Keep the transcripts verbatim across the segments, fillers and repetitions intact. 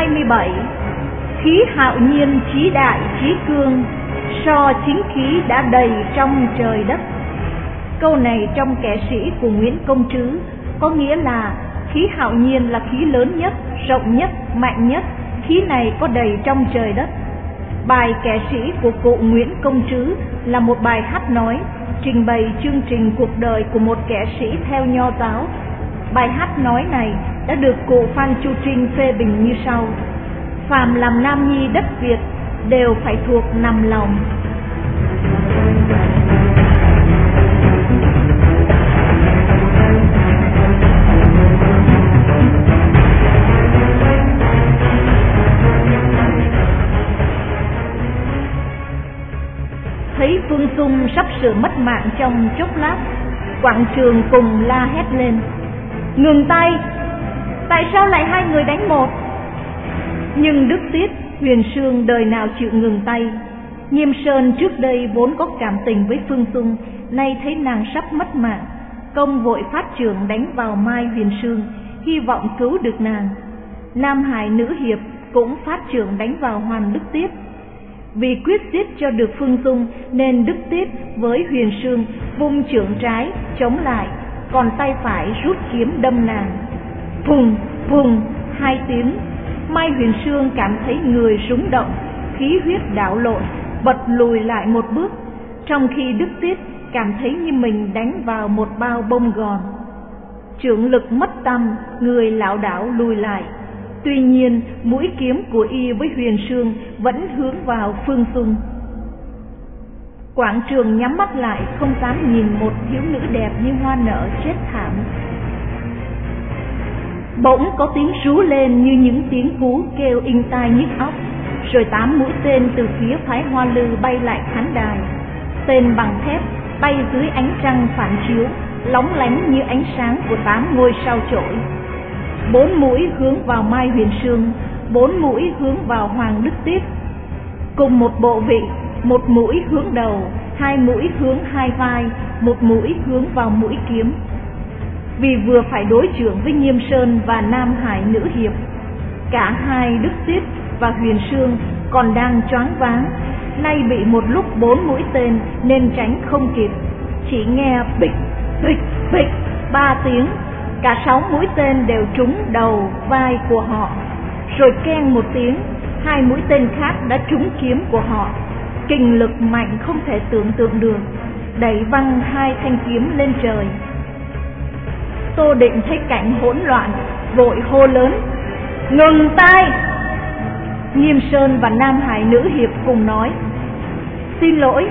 hai mươi bảy. Khí hạo nhiên trí đại trí cương, so chính khí đã đầy trong trời đất. Câu này trong Kẻ Sĩ của Nguyễn Công Trứ có nghĩa là khí hạo nhiên là khí lớn nhất, rộng nhất, mạnh nhất, khí này có đầy trong trời đất. Bài Kẻ Sĩ của cụ Nguyễn Công Trứ là một bài hát nói trình bày chương trình cuộc đời của một kẻ sĩ theo Nho giáo. Bài hát nói này đã được cụ Phan Chu Trinh phê bình như sau: phàm làm nam nhi đất Việt đều phải thuộc nằm lòng. Thấy Phương Dung sắp sửa mất mạng trong chốc lát, quảng trường cùng la hét lên: ngừng tay! Tại sao lại hai người đánh một? Nhưng Đức Tiết, Huyền Sương đời nào chịu ngừng tay. Nghiêm Sơn trước đây vốn có cảm tình với Phương Dung, nay thấy nàng sắp mất mạng, công vội phát chưởng đánh vào Mai Huyền Sương, hy vọng cứu được nàng. Nam Hải Nữ Hiệp cũng phát chưởng đánh vào Hoàn Đức Tiết. Vì quyết giết cho được Phương Dung nên Đức Tiết với Huyền Sương vung chưởng trái chống lại, còn tay phải rút kiếm đâm nàng. Phùng phùng hai tiếng, Mai Huyền Sương cảm thấy người rúng động, khí huyết đảo lộn, bật lùi lại một bước, trong khi Đức Tiết cảm thấy như mình đánh vào một bao bông gòn. Chưởng lực mất tăm, người lảo đảo lùi lại. Tuy nhiên mũi kiếm của y với Huyền Sương vẫn hướng vào Phương Dung. Quảng trường nhắm mắt lại, không dám nhìn một thiếu nữ đẹp như hoa nở chết thảm. Bỗng có tiếng rú lên như những tiếng cú kêu inh tai nhức óc, rồi tám mũi tên từ phía phái Hoa Lư bay lại khán đài. Tên bằng thép bay dưới ánh trăng phản chiếu, lóng lánh như ánh sáng của tám ngôi sao chổi. Bốn mũi hướng vào Mai Huyền Sương, bốn mũi hướng vào Hoàng Đức Tiết. Cùng một bộ vị, một mũi hướng đầu, hai mũi hướng hai vai, một mũi hướng vào mũi kiếm. Vì vừa phải đối chưởng với Nghiêm Sơn và Nam Hải Nữ Hiệp, cả hai Đức Tiết và Huyền Sương còn đang choáng váng, nay bị một lúc bốn mũi tên nên tránh không kịp. Chỉ nghe bịch bịch bịch ba tiếng, cả sáu mũi tên đều trúng đầu vai của họ. Rồi keng một tiếng, hai mũi tên khác đã trúng kiếm của họ. Kình lực mạnh không thể tưởng tượng được, đẩy văng hai thanh kiếm lên trời. Tô Định thấy cảnh hỗn loạn, vội hô lớn: ngừng tay! Nghiêm Sơn và Nam Hải Nữ Hiệp cùng nói: xin lỗi,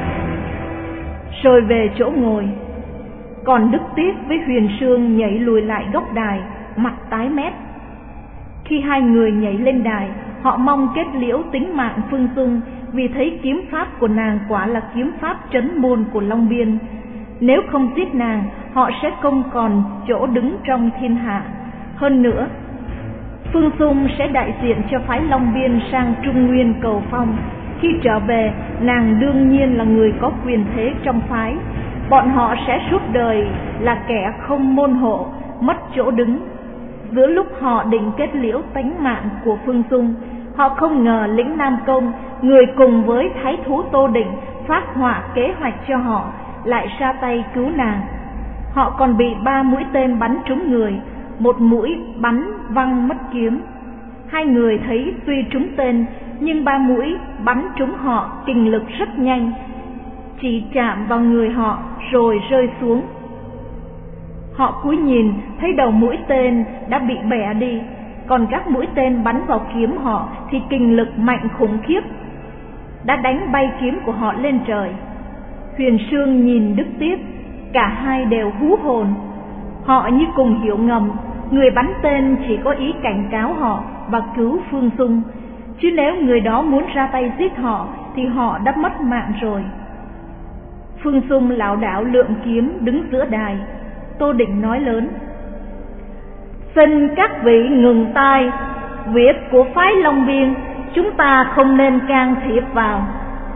rồi về chỗ ngồi. Còn Đức Tiết với Huyền Sương nhảy lùi lại góc đài, mặt tái mét. Khi hai người nhảy lên đài, họ mong kết liễu tính mạng Phương Dung, vì thấy kiếm pháp của nàng quả là kiếm pháp trấn môn của Long Biên. Nếu không giết nàng, họ sẽ không còn chỗ đứng trong thiên hạ. Hơn nữa, Phương Dung sẽ đại diện cho phái Long Biên sang Trung Nguyên cầu phong. Khi trở về, nàng đương nhiên là người có quyền thế trong phái. Bọn họ sẽ suốt đời là kẻ không môn hộ, mất chỗ đứng. Giữa lúc họ định kết liễu tánh mạng của Phương Dung, họ không ngờ lĩnh Nam Công, người cùng với thái thú Tô Định phát họa kế hoạch cho họ, lại ra tay cứu nàng. Họ còn bị ba mũi tên bắn trúng người, một mũi bắn văng mất kiếm. Hai người thấy tuy trúng tên, nhưng ba mũi bắn trúng họ kình lực rất nhanh, chỉ chạm vào người họ rồi rơi xuống. Họ cúi nhìn thấy đầu mũi tên đã bị bẻ đi, còn các mũi tên bắn vào kiếm họ thì kình lực mạnh khủng khiếp, đã đánh bay kiếm của họ lên trời. Huyền Sương nhìn Đức Tiết, cả hai đều hú hồn. Họ như cùng hiểu ngầm, người bắn tên chỉ có ý cảnh cáo họ và cứu Phương Dung, chứ nếu người đó muốn ra tay giết họ thì họ đã mất mạng rồi. Phương Dung lảo đảo lượm kiếm đứng giữa đài. Tô Định nói lớn: xin các vị ngừng tay, việc của phái Long Biên chúng ta không nên can thiệp vào.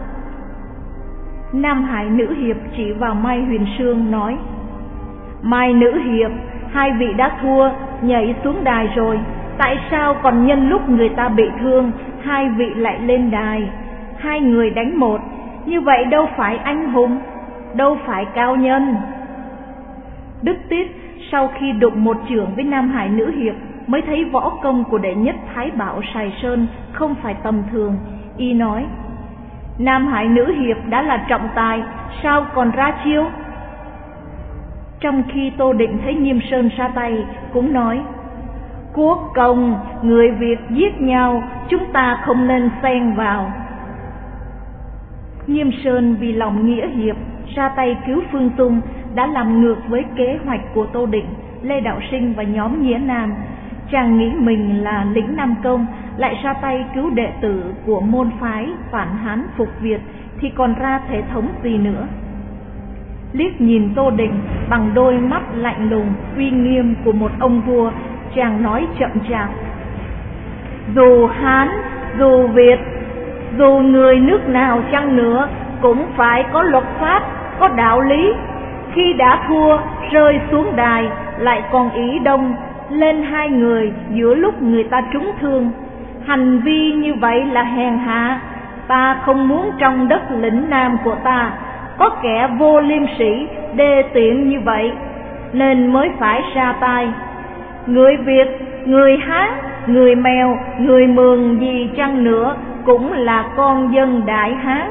Nam Hải Nữ Hiệp chỉ vào Mai Huyền Sương nói: Mai Nữ Hiệp, hai vị đã thua, nhảy xuống đài rồi, tại sao còn nhân lúc người ta bị thương, hai vị lại lên đài, hai người đánh một, như vậy đâu phải anh hùng, đâu phải cao nhân. Đức Tiết sau khi đụng một chưởng với Nam Hải Nữ Hiệp mới thấy võ công của đệ nhất Thái Bảo Sài Sơn không phải tầm thường. Y nói: Nam Hải Nữ Hiệp đã là trọng tài, sao còn ra chiêu? Trong khi Tô Định thấy Nghiêm Sơn ra tay, cũng nói: Quốc công, người Việt giết nhau, chúng ta không nên xen vào. Nghiêm Sơn vì lòng nghĩa hiệp ra tay cứu Phương Tung đã làm ngược với kế hoạch của Tô Định, Lê Đạo Sinh và nhóm Nghĩa Nam. Chàng nghĩ mình là lĩnh Nam Công, lại ra tay cứu đệ tử của môn phái phản Hán phục Việt thì còn ra thể thống gì nữa. Liếc nhìn Tô Định bằng đôi mắt lạnh lùng uy nghiêm của một ông vua, chàng nói chậm chạp: Dù Hán, dù Việt, dù người nước nào chăng nữa cũng phải có luật pháp, có đạo lý. Khi đã thua, rơi xuống đài lại còn ý đông lên hai người giữa lúc người ta trúng thương. Hành vi như vậy là hèn hạ. Ta không muốn trong đất lĩnh Nam của ta có kẻ vô liêm sĩ, đê tiện như vậy, nên mới phải ra tay. Người Việt, người Hán, người Mèo, người Mường gì chăng nữa cũng là con dân Đại Hán.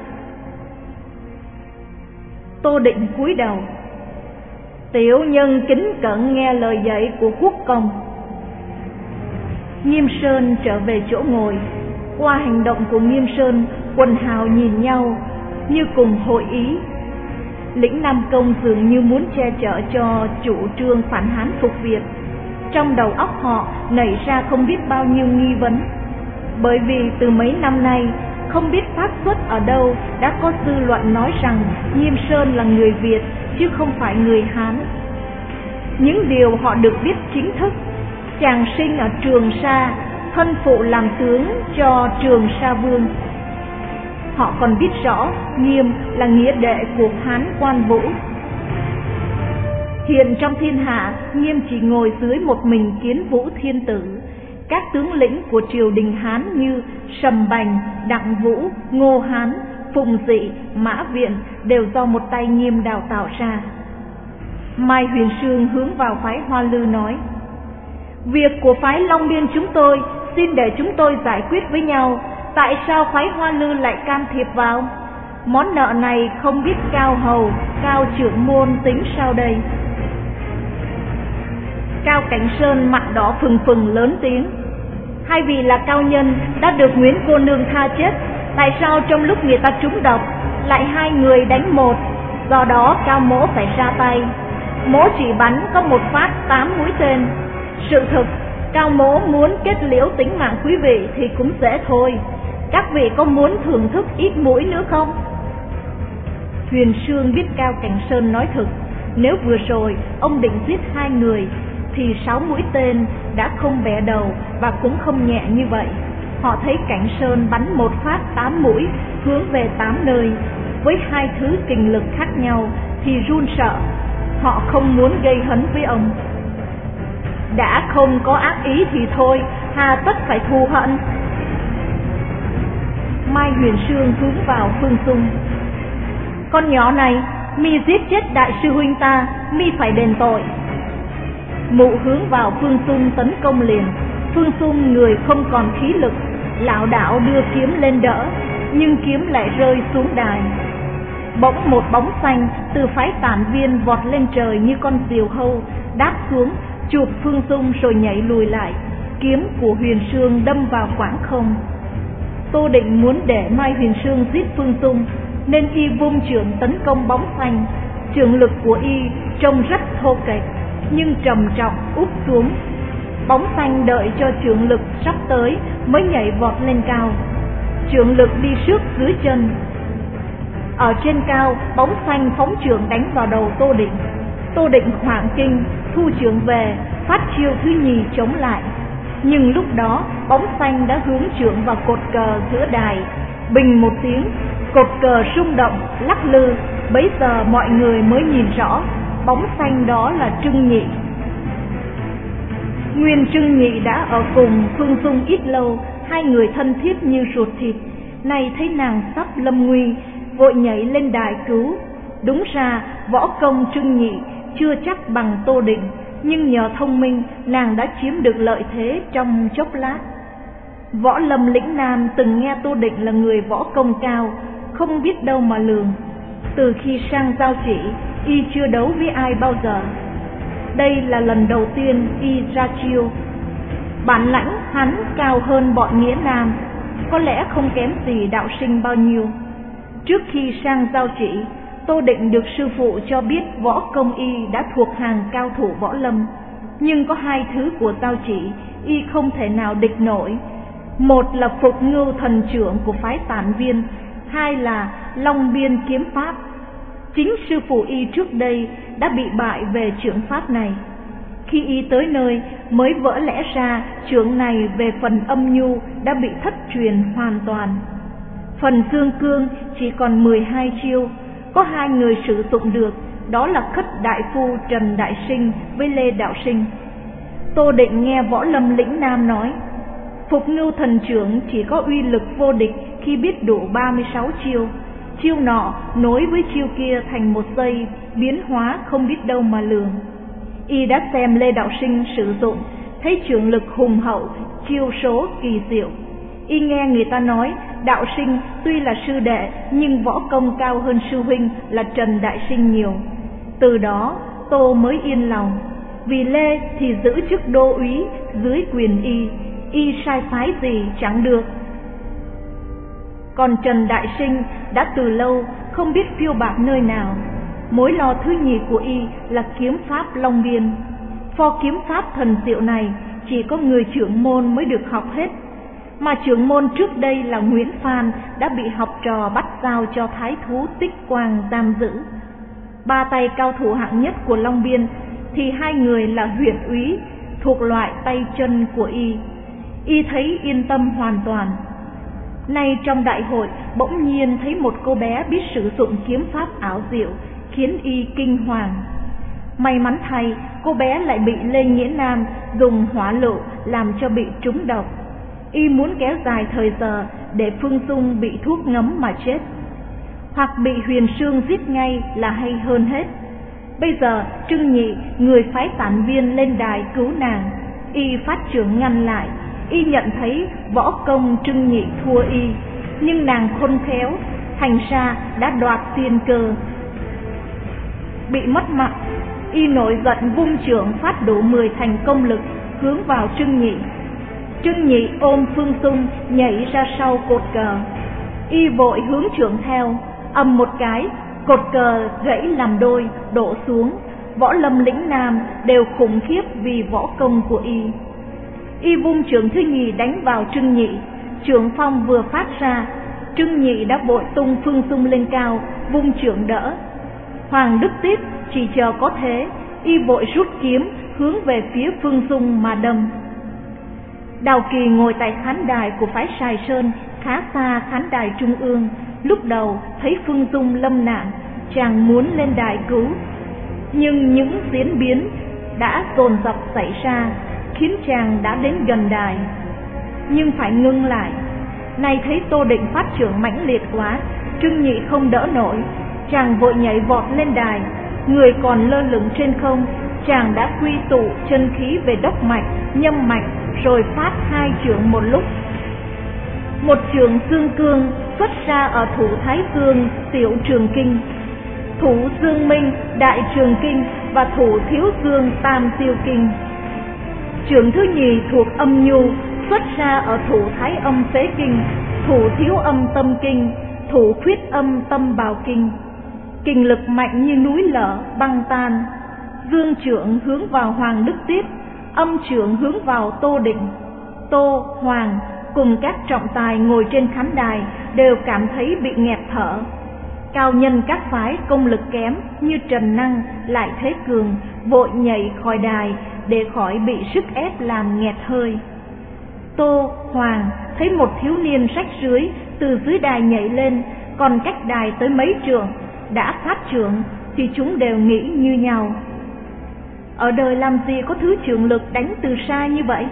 Tô Định cúi đầu: Tiểu nhân kính cẩn nghe lời dạy của quốc công. Nghiêm Sơn trở về chỗ ngồi. Qua hành động của Nghiêm Sơn, quần hào nhìn nhau như cùng hội ý. Lĩnh Nam Công dường như muốn che chở cho chủ trương phản Hán phục Việt. Trong đầu óc họ nảy ra không biết bao nhiêu nghi vấn, bởi vì từ mấy năm nay không biết phát xuất ở đâu đã có dư luận nói rằng Nghiêm Sơn là người Việt chứ không phải người Hán. Những điều họ được biết chính thức: chàng sinh ở Trường Sa, thân phụ làm tướng cho Trường Sa Vương. Họ còn biết rõ Nghiêm là nghĩa đệ của Hán Quan Vũ. Hiện trong thiên hạ, Nghiêm chỉ ngồi dưới một mình Kiến Vũ Thiên Tử. Các tướng lĩnh của triều đình Hán như Sầm Bành, Đặng Vũ, Ngô Hán, Phùng Dị, Mã Viện đều do một tay Nghiêm đào tạo ra. Mai Huyền Sương hướng vào phái Hoa Lư nói: Việc của phái Long Biên chúng tôi xin để chúng tôi giải quyết với nhau, tại sao phái Hoa Lư lại can thiệp vào? Món nợ này không biết Cao Hầu, Cao trưởng môn tính sao đây? Cao Cảnh Sơn mặt đỏ phừng phừng lớn tiếng: Hai vị là cao nhân đã được Nguyễn cô nương tha chết, tại sao trong lúc người ta trúng độc lại hai người đánh một? Do đó Cao mỗ phải ra tay. Mỗ chỉ bắn có một phát tám mũi tên. Sự thực Cao mỗ muốn kết liễu tính mạng quý vị thì cũng dễ thôi. Các vị có muốn thưởng thức ít mũi nữa không? Huyền Sương biết Cao Cảnh Sơn nói thực. Nếu vừa rồi ông định giết hai người thì sáu mũi tên đã không bẻ đầu và cũng không nhẹ như vậy. Họ thấy Cảnh Sơn bắn một phát tám mũi hướng về tám nơi với hai thứ kình lực khác nhau thì run sợ. Họ không muốn gây hấn với ông. Đã không có ác ý thì thôi, hà tất phải thù hận. Mai Huyền Sương hướng vào Phương Dung: Con nhỏ này, mi giết chết đại sư huynh ta, mi phải đền tội. Mụ hướng vào Phương Dung tấn công liền. Phương Dung người không còn khí lực, lảo đảo đưa kiếm lên đỡ, nhưng kiếm lại rơi xuống đài. Bỗng một bóng xanh từ phái Tản Viên vọt lên trời như con diều hâu, đáp xuống chụp Phương Dung rồi nhảy lùi lại. Kiếm của Huyền Sương đâm vào khoảng không. Tô Định muốn để Mai Huyền Sương giết Phương Dung nên y vung chưởng tấn công bóng xanh. Chưởng lực của y trông rất thô kệch nhưng trầm trọng úp xuống. Bóng xanh đợi cho chưởng lực sắp tới mới nhảy vọt lên cao. Chưởng lực đi trước dưới chân. Ở trên cao, bóng xanh phóng chưởng đánh vào đầu Tô Định. Tô Định hoảng kinh, thu chưởng về, phát chiêu thứ nhì chống lại. Nhưng lúc đó, bóng xanh đã hướng chưởng vào cột cờ giữa đài. Bình một tiếng, cột cờ rung động, lắc lư. Bấy giờ mọi người mới nhìn rõ, bóng xanh đó là Trưng Nhị. Nguyên Trưng Nhị đã ở cùng Phương Dung ít lâu, hai người thân thiết như ruột thịt. Nay thấy nàng sắp lâm nguy, vội nhảy lên đài cứu. Đúng ra võ công Trưng Nhị chưa chắc bằng Tô Định, nhưng nhờ thông minh nàng đã chiếm được lợi thế trong chốc lát. Võ Lâm lĩnh Nam từng nghe Tô Định là người võ công cao, không biết đâu mà lường. Từ khi sang Giao Chỉ, y chưa đấu với ai bao giờ. Đây là lần đầu tiên y ra chiêu. Bản lãnh hắn cao hơn bọn Nghĩa Nam, có lẽ không kém gì Đạo Sinh bao nhiêu. Trước khi sang Giao Chỉ, Tô Định được sư phụ cho biết võ công y đã thuộc hàng cao thủ võ lâm. Nhưng có hai thứ của Giao Chỉ y không thể nào địch nổi. Một là Phục Ngưu Thần Trưởng của phái Tản Viên, hai là Long Biên kiếm pháp. Chính sư phụ y trước đây đã bị bại về trưởng pháp này. Khi y tới nơi mới vỡ lẽ ra trưởng này về phần âm nhu đã bị thất truyền hoàn toàn. Phần dương cương chỉ còn mười hai chiêu, có hai người sử dụng được, đó là Khất Đại Phu Trần Đại Sinh với Lê Đạo Sinh. Tô Định nghe Võ Lâm lĩnh Nam nói, Phục Ngưu Thần Trưởng chỉ có uy lực vô địch khi biết đủ ba mươi sáu chiêu. Chiêu nọ nối với chiêu kia thành một giây, biến hóa không biết đâu mà lường. Y đã xem Lê Đạo Sinh sử dụng, thấy trường lực hùng hậu, chiêu số kỳ diệu. Y nghe người ta nói Đạo Sinh tuy là sư đệ nhưng võ công cao hơn sư huynh là Trần Đại Sinh nhiều. Từ đó Tô mới yên lòng, vì Lê thì giữ chức đô úy dưới quyền y, y sai phái gì chẳng được. Còn Trần Đại Sinh đã từ lâu không biết phiêu bạt nơi nào. Mối lo thứ nhì của y là kiếm pháp Long Biên. Pho kiếm pháp thần diệu này chỉ có người trưởng môn mới được học hết, mà trưởng môn trước đây là Nguyễn Phan đã bị học trò bắt giao cho thái thú Tích Quang giam giữ. Ba tay cao thủ hạng nhất của Long Biên thì hai người là huyện úy, thuộc loại tay chân của y. Y thấy yên tâm hoàn toàn. Nay trong đại hội bỗng nhiên thấy một cô bé biết sử dụng kiếm pháp ảo diệu, khiến y kinh hoàng. May mắn thay, cô bé lại bị Lê Nghĩa Nam dùng hỏa lựu làm cho bị trúng độc. Y muốn kéo dài thời giờ để Phương Dung bị thuốc ngấm mà chết, hoặc bị Huyền Sương giết ngay là hay hơn hết. Bây giờ Trưng Nhị, người phái Tản Viên lên đài cứu nàng, y phát trưởng ngăn lại. Y nhận thấy võ công Trưng Nhị thua y, nhưng nàng khôn khéo, thành ra đã đoạt tiên cơ. Bị mất mặt, y nổi giận vung trưởng phát đủ mười thành công lực hướng vào Trưng Nhị. Trưng Nhị ôm Phương Dung nhảy ra sau cột cờ. Y vội hướng trưởng theo, ầm một cái, cột cờ gãy làm đôi đổ xuống. Võ Lâm lĩnh Nam đều khủng khiếp vì võ công của y. Y vung trưởng thứ nhì đánh vào Trưng Nhị. Trưởng phong vừa phát ra, Trưng Nhị đã vội tung Phương Dung lên cao, vung trưởng đỡ. Hoàng Đức Tiết chỉ chờ có thế, y vội rút kiếm hướng về phía Phương Dung mà đâm. Đào Kỳ ngồi tại khán đài của phái Sài Sơn, khá xa khán đài trung ương. Lúc đầu thấy Phương Dung lâm nạn, chàng muốn lên đài cứu, nhưng những diễn biến đã dồn dập xảy ra khiến chàng đã đến gần đài, nhưng phải ngưng lại. Nay thấy Tô Định phát trưởng mãnh liệt quá, Trưng Nhị không đỡ nổi, chàng vội nhảy vọt lên đài. Người còn lơ lửng trên không, chàng đã quy tụ chân khí về đốc mạch, nhâm mạch, rồi phát hai chưởng một lúc. Một chưởng Dương Cương xuất ra ở thủ Thái Dương Tiểu Trường Kinh, thủ Dương Minh Đại Trường Kinh và thủ Thiếu Dương Tam Tiêu Kinh. Chưởng thứ nhì thuộc âm nhu xuất ra ở thủ Thái Âm Phế Kinh, thủ Thiếu Âm Tâm Kinh, thủ Khuyết Âm Tâm Bào Kinh. Kinh lực mạnh như núi lở băng tan. Dương chưởng hướng vào Hoàng Đức Tiết, âm chưởng hướng vào Tô Định. Tô, Hoàng cùng các trọng tài ngồi trên khán đài đều cảm thấy bị nghẹt thở. Cao nhân các phái công lực kém như Trần Năng lại thế cường, vội nhảy khỏi đài để khỏi bị sức ép làm nghẹt hơi. Tô, Hoàng thấy một thiếu niên rách rưới từ dưới đài nhảy lên, còn cách đài tới mấy trượng, đã phát trưởng thì chúng đều nghĩ như nhau. Ở đời làm gì có thứ trường lực đánh từ xa như vậy?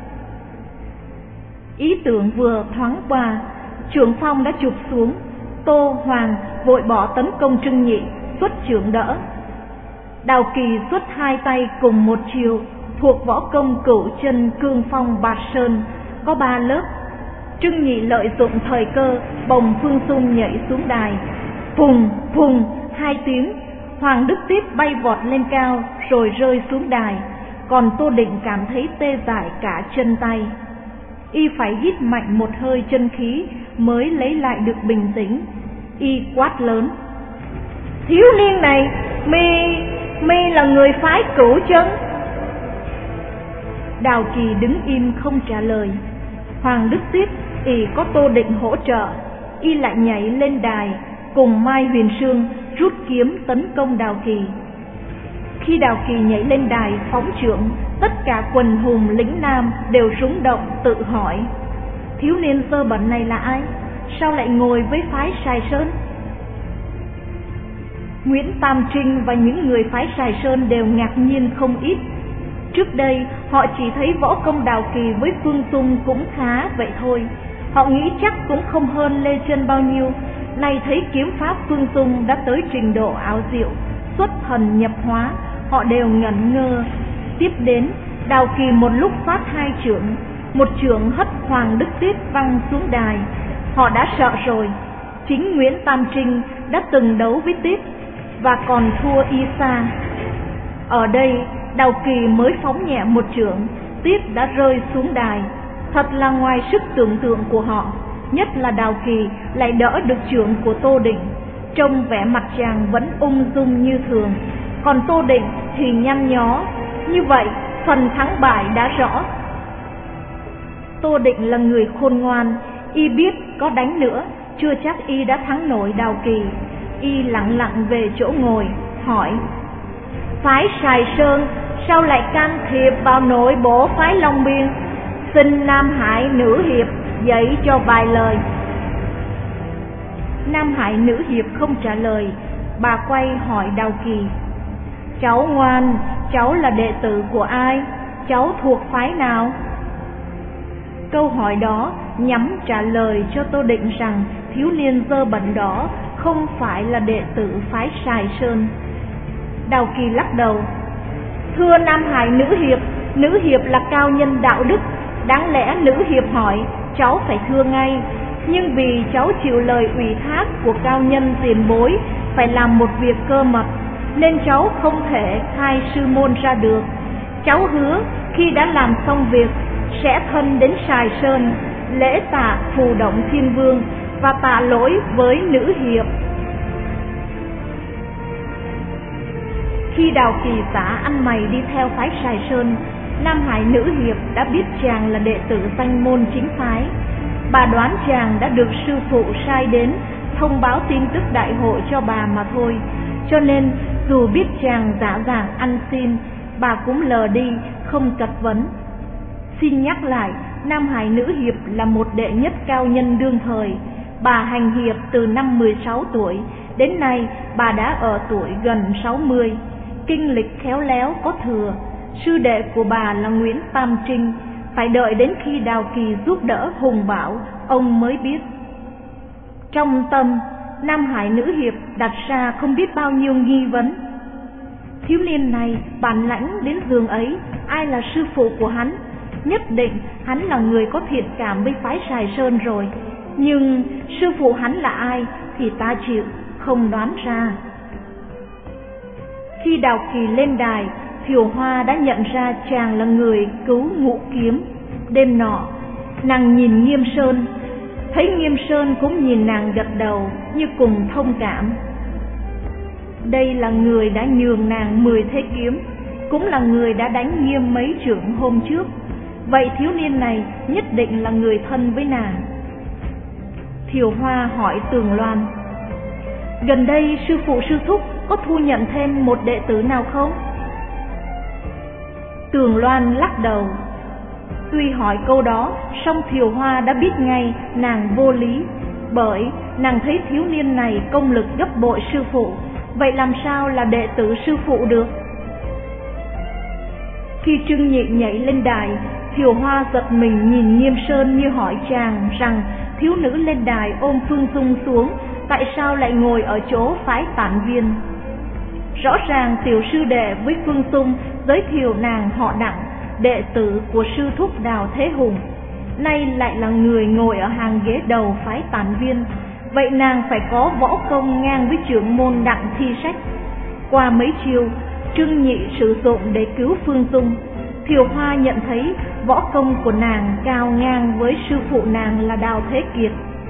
Ý tưởng vừa thoáng qua, Trưởng Phong đã chụp xuống. Tô Hoàng vội bỏ tấn công Trưng Nhị, xuất chưởng đỡ. Đào Kỳ xuất hai tay cùng một chiều, thuộc võ công cửu chân cương phong bạt sơn, có ba lớp. Trưng Nhị lợi dụng thời cơ bồng Phương Dung nhảy xuống đài. Phùng phùng hai tiếng, Hoàng Đức Tiếp bay vọt lên cao rồi rơi xuống đài. Còn Tô Định cảm thấy tê dại cả chân tay. Y phải hít mạnh một hơi chân khí mới lấy lại được bình tĩnh. Y quát lớn: thiếu niên này, mi mi là người phái Cửu Chân? Đào Kỳ đứng im không trả lời. Hoàng Đức Tiếp y có Tô Định hỗ trợ, y lại nhảy lên đài cùng Mai Huyền Sương rút kiếm tấn công Đào Kỳ. Khi Đào Kỳ nhảy lên đài phóng chưởng, tất cả quần hùng lĩnh nam đều rúng động tự hỏi: thiếu niên dơ bẩn này là ai? Sao lại ngồi với phái Sài Sơn? Nguyễn Tam Trinh và những người phái Sài Sơn đều ngạc nhiên không ít. Trước đây họ chỉ thấy võ công Đào Kỳ với Phương Dung cũng khá vậy thôi, họ nghĩ chắc cũng không hơn Lê Chân bao nhiêu. Nay thấy kiếm pháp Phương Dung đã tới trình độ ảo diệu, xuất thần nhập hóa, họ đều ngẩn ngơ. Tiếp đến, Đào Kỳ một lúc phát hai chưởng, một chưởng hất Hoàng Đức Tiếp văng xuống đài. Họ đã sợ rồi. Chính Nguyễn Tam Trinh đã từng đấu với Tiếp và còn thua y xa. Ở đây Đào Kỳ mới phóng nhẹ một chưởng, Tiếp đã rơi xuống đài. Thật là ngoài sức tưởng tượng của họ. Nhất là Đào Kỳ lại đỡ được chưởng của Tô Định. Trông vẻ mặt chàng vẫn ung dung như thường, còn Tô Định thì nhăn nhó. Như vậy phần thắng bại đã rõ. Tô Định là người khôn ngoan, y biết có đánh nữa chưa chắc y đã thắng nổi Đào Kỳ. Y lặng lặng về chỗ ngồi hỏi: phái Sài Sơn sao lại can thiệp vào nội bộ phái Long Biên? Xin Nam Hải nữ hiệp dạy cho vài lời. Nam Hải nữ hiệp không trả lời. Bà quay hỏi Đào Kỳ: cháu ngoan, cháu là đệ tử của ai? Cháu thuộc phái nào? Câu hỏi đó nhắm trả lời cho Tô Định rằng thiếu niên dơ bẩn đó không phải là đệ tử phái Sài Sơn. Đào Kỳ lắc đầu: thưa Nam Hải nữ hiệp, nữ hiệp là cao nhân đạo đức, đáng lẽ nữ hiệp hỏi cháu phải thưa ngay. Nhưng vì cháu chịu lời ủy thác của cao nhân tiền bối phải làm một việc cơ mật, nên cháu không thể khai sư môn ra được. Cháu hứa khi đã làm xong việc sẽ thân đến Sài Sơn lễ tạ Phù Động Thiên Vương và tạ lỗi với nữ hiệp. Khi Đào Kỳ xả ăn mày đi theo phái Sài Sơn, Nam Hải nữ hiệp đã biết chàng là đệ tử danh môn chính phái. Bà đoán chàng đã được sư phụ sai đến thông báo tin tức đại hội cho bà mà thôi. Cho nên dù biết chàng giả dạng ăn xin, bà cũng lờ đi không chất vấn. Xin nhắc lại, Nam Hải nữ hiệp là một đệ nhất cao nhân đương thời. Bà hành hiệp từ năm mười sáu tuổi, đến nay bà đã ở tuổi gần sáu mươi. Kinh lịch khéo léo có thừa. Sư đệ của bà là Nguyễn Tam Trinh. Phải đợi đến khi Đào Kỳ giúp đỡ hùng bảo, ông mới biết. Trong tâm, Nam Hải nữ hiệp đặt ra không biết bao nhiêu nghi vấn. Thiếu niên này bản lãnh đến giường ấy, ai là sư phụ của hắn? Nhất định hắn là người có thiện cảm với phái Sài Sơn rồi. Nhưng sư phụ hắn là ai thì ta chịu không đoán ra. Khi Đào Kỳ lên đài, Thiều Hoa đã nhận ra chàng là người cứu Ngũ Kiếm. Đêm nọ, nàng nhìn Nghiêm Sơn, thấy Nghiêm Sơn cũng nhìn nàng gật đầu như cùng thông cảm. Đây là người đã nhường nàng mười thế kiếm, cũng là người đã đánh Nghiêm mấy chưởng hôm trước. Vậy thiếu niên này nhất định là người thân với nàng. Thiều Hoa hỏi Tường Loan: gần đây sư phụ sư thúc có thu nhận thêm một đệ tử nào không? Tường Loan lắc đầu. Tuy hỏi câu đó, song Thiều Hoa đã biết ngay nàng vô lý, bởi nàng thấy thiếu niên này công lực gấp bội sư phụ, vậy làm sao là đệ tử sư phụ được? Khi Trưng Nhị nhảy lên đài, Thiều Hoa giật mình nhìn Nghiêm Sơn như hỏi chàng rằng thiếu nữ lên đài ôm Phương Dung xuống, tại sao lại ngồi ở chỗ phái tản viên? Rõ ràng tiểu sư đệ với Phương Dung giới thiệu nàng họ Đặng, đệ tử của sư thúc Đào Thế Hùng, nay lại là người ngồi ở hàng ghế đầu phái tản viên. Vậy nàng phải có võ công ngang với trưởng môn Đặng Thi Sách. Qua mấy chiêu Trưng Nhị sử dụng để cứu Phương Dung, Thiều Hoa nhận thấy võ công của nàng cao ngang với sư phụ nàng là Đào Thế Kiệt.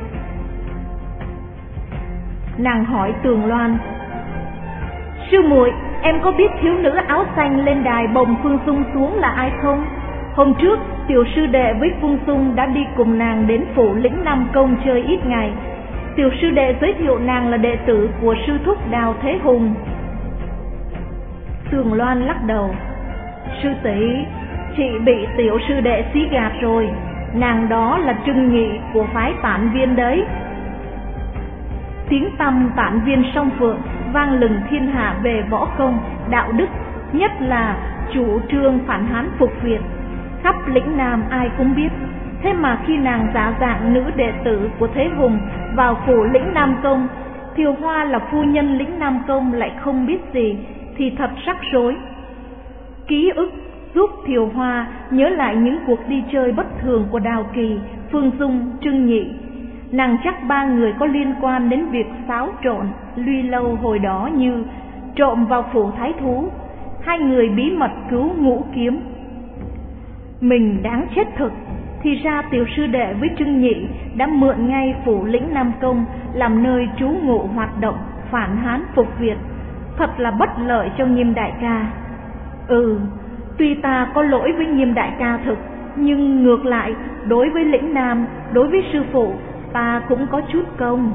Nàng hỏi Tường Loan: sư muội, em có biết thiếu nữ áo xanh lên đài bồng Phương Dung xuống là ai không? Hôm trước tiểu sư đệ với Phương Dung đã đi cùng nàng đến phủ lĩnh Nam Công chơi ít ngày. Tiểu sư đệ giới thiệu nàng là đệ tử của sư thúc Đào Thế Hùng. Tường Loan lắc đầu: sư tỷ, chị bị tiểu sư đệ xí gạt rồi, nàng đó là Trưng Nhị của phái tản viên đấy. Tiếng tăm tản viên Song Phượng vang lừng thiên hạ về võ công, đạo đức, nhất là chủ trương phản Hán phục Việt, khắp lĩnh Nam ai cũng biết. Thế mà khi nàng giả dạng nữ đệ tử của Thế Hùng vào phủ lĩnh Nam Công, Thiều Hoa là phu nhân lĩnh Nam Công lại không biết gì, thì thật rắc rối. Ký ức giúp Thiều Hoa nhớ lại những cuộc đi chơi bất thường của Đào Kỳ, Phương Dung, Trưng Nhị. Nàng chắc ba người có liên quan đến việc xáo trộn Luy Lâu hồi đó, như trộm vào phủ thái thú, hai người bí mật cứu Ngũ Kiếm. Mình đáng chết thực, thì ra tiểu sư đệ với Trưng Nhị đã mượn ngay phủ lĩnh Nam Công làm nơi trú ngụ hoạt động phản Hán phục Việt, thật là bất lợi cho Nghiêm đại ca. Ừ, tuy ta có lỗi với Nghiêm đại ca thực, nhưng ngược lại đối với lĩnh Nam, đối với sư phụ, ta cũng có chút công.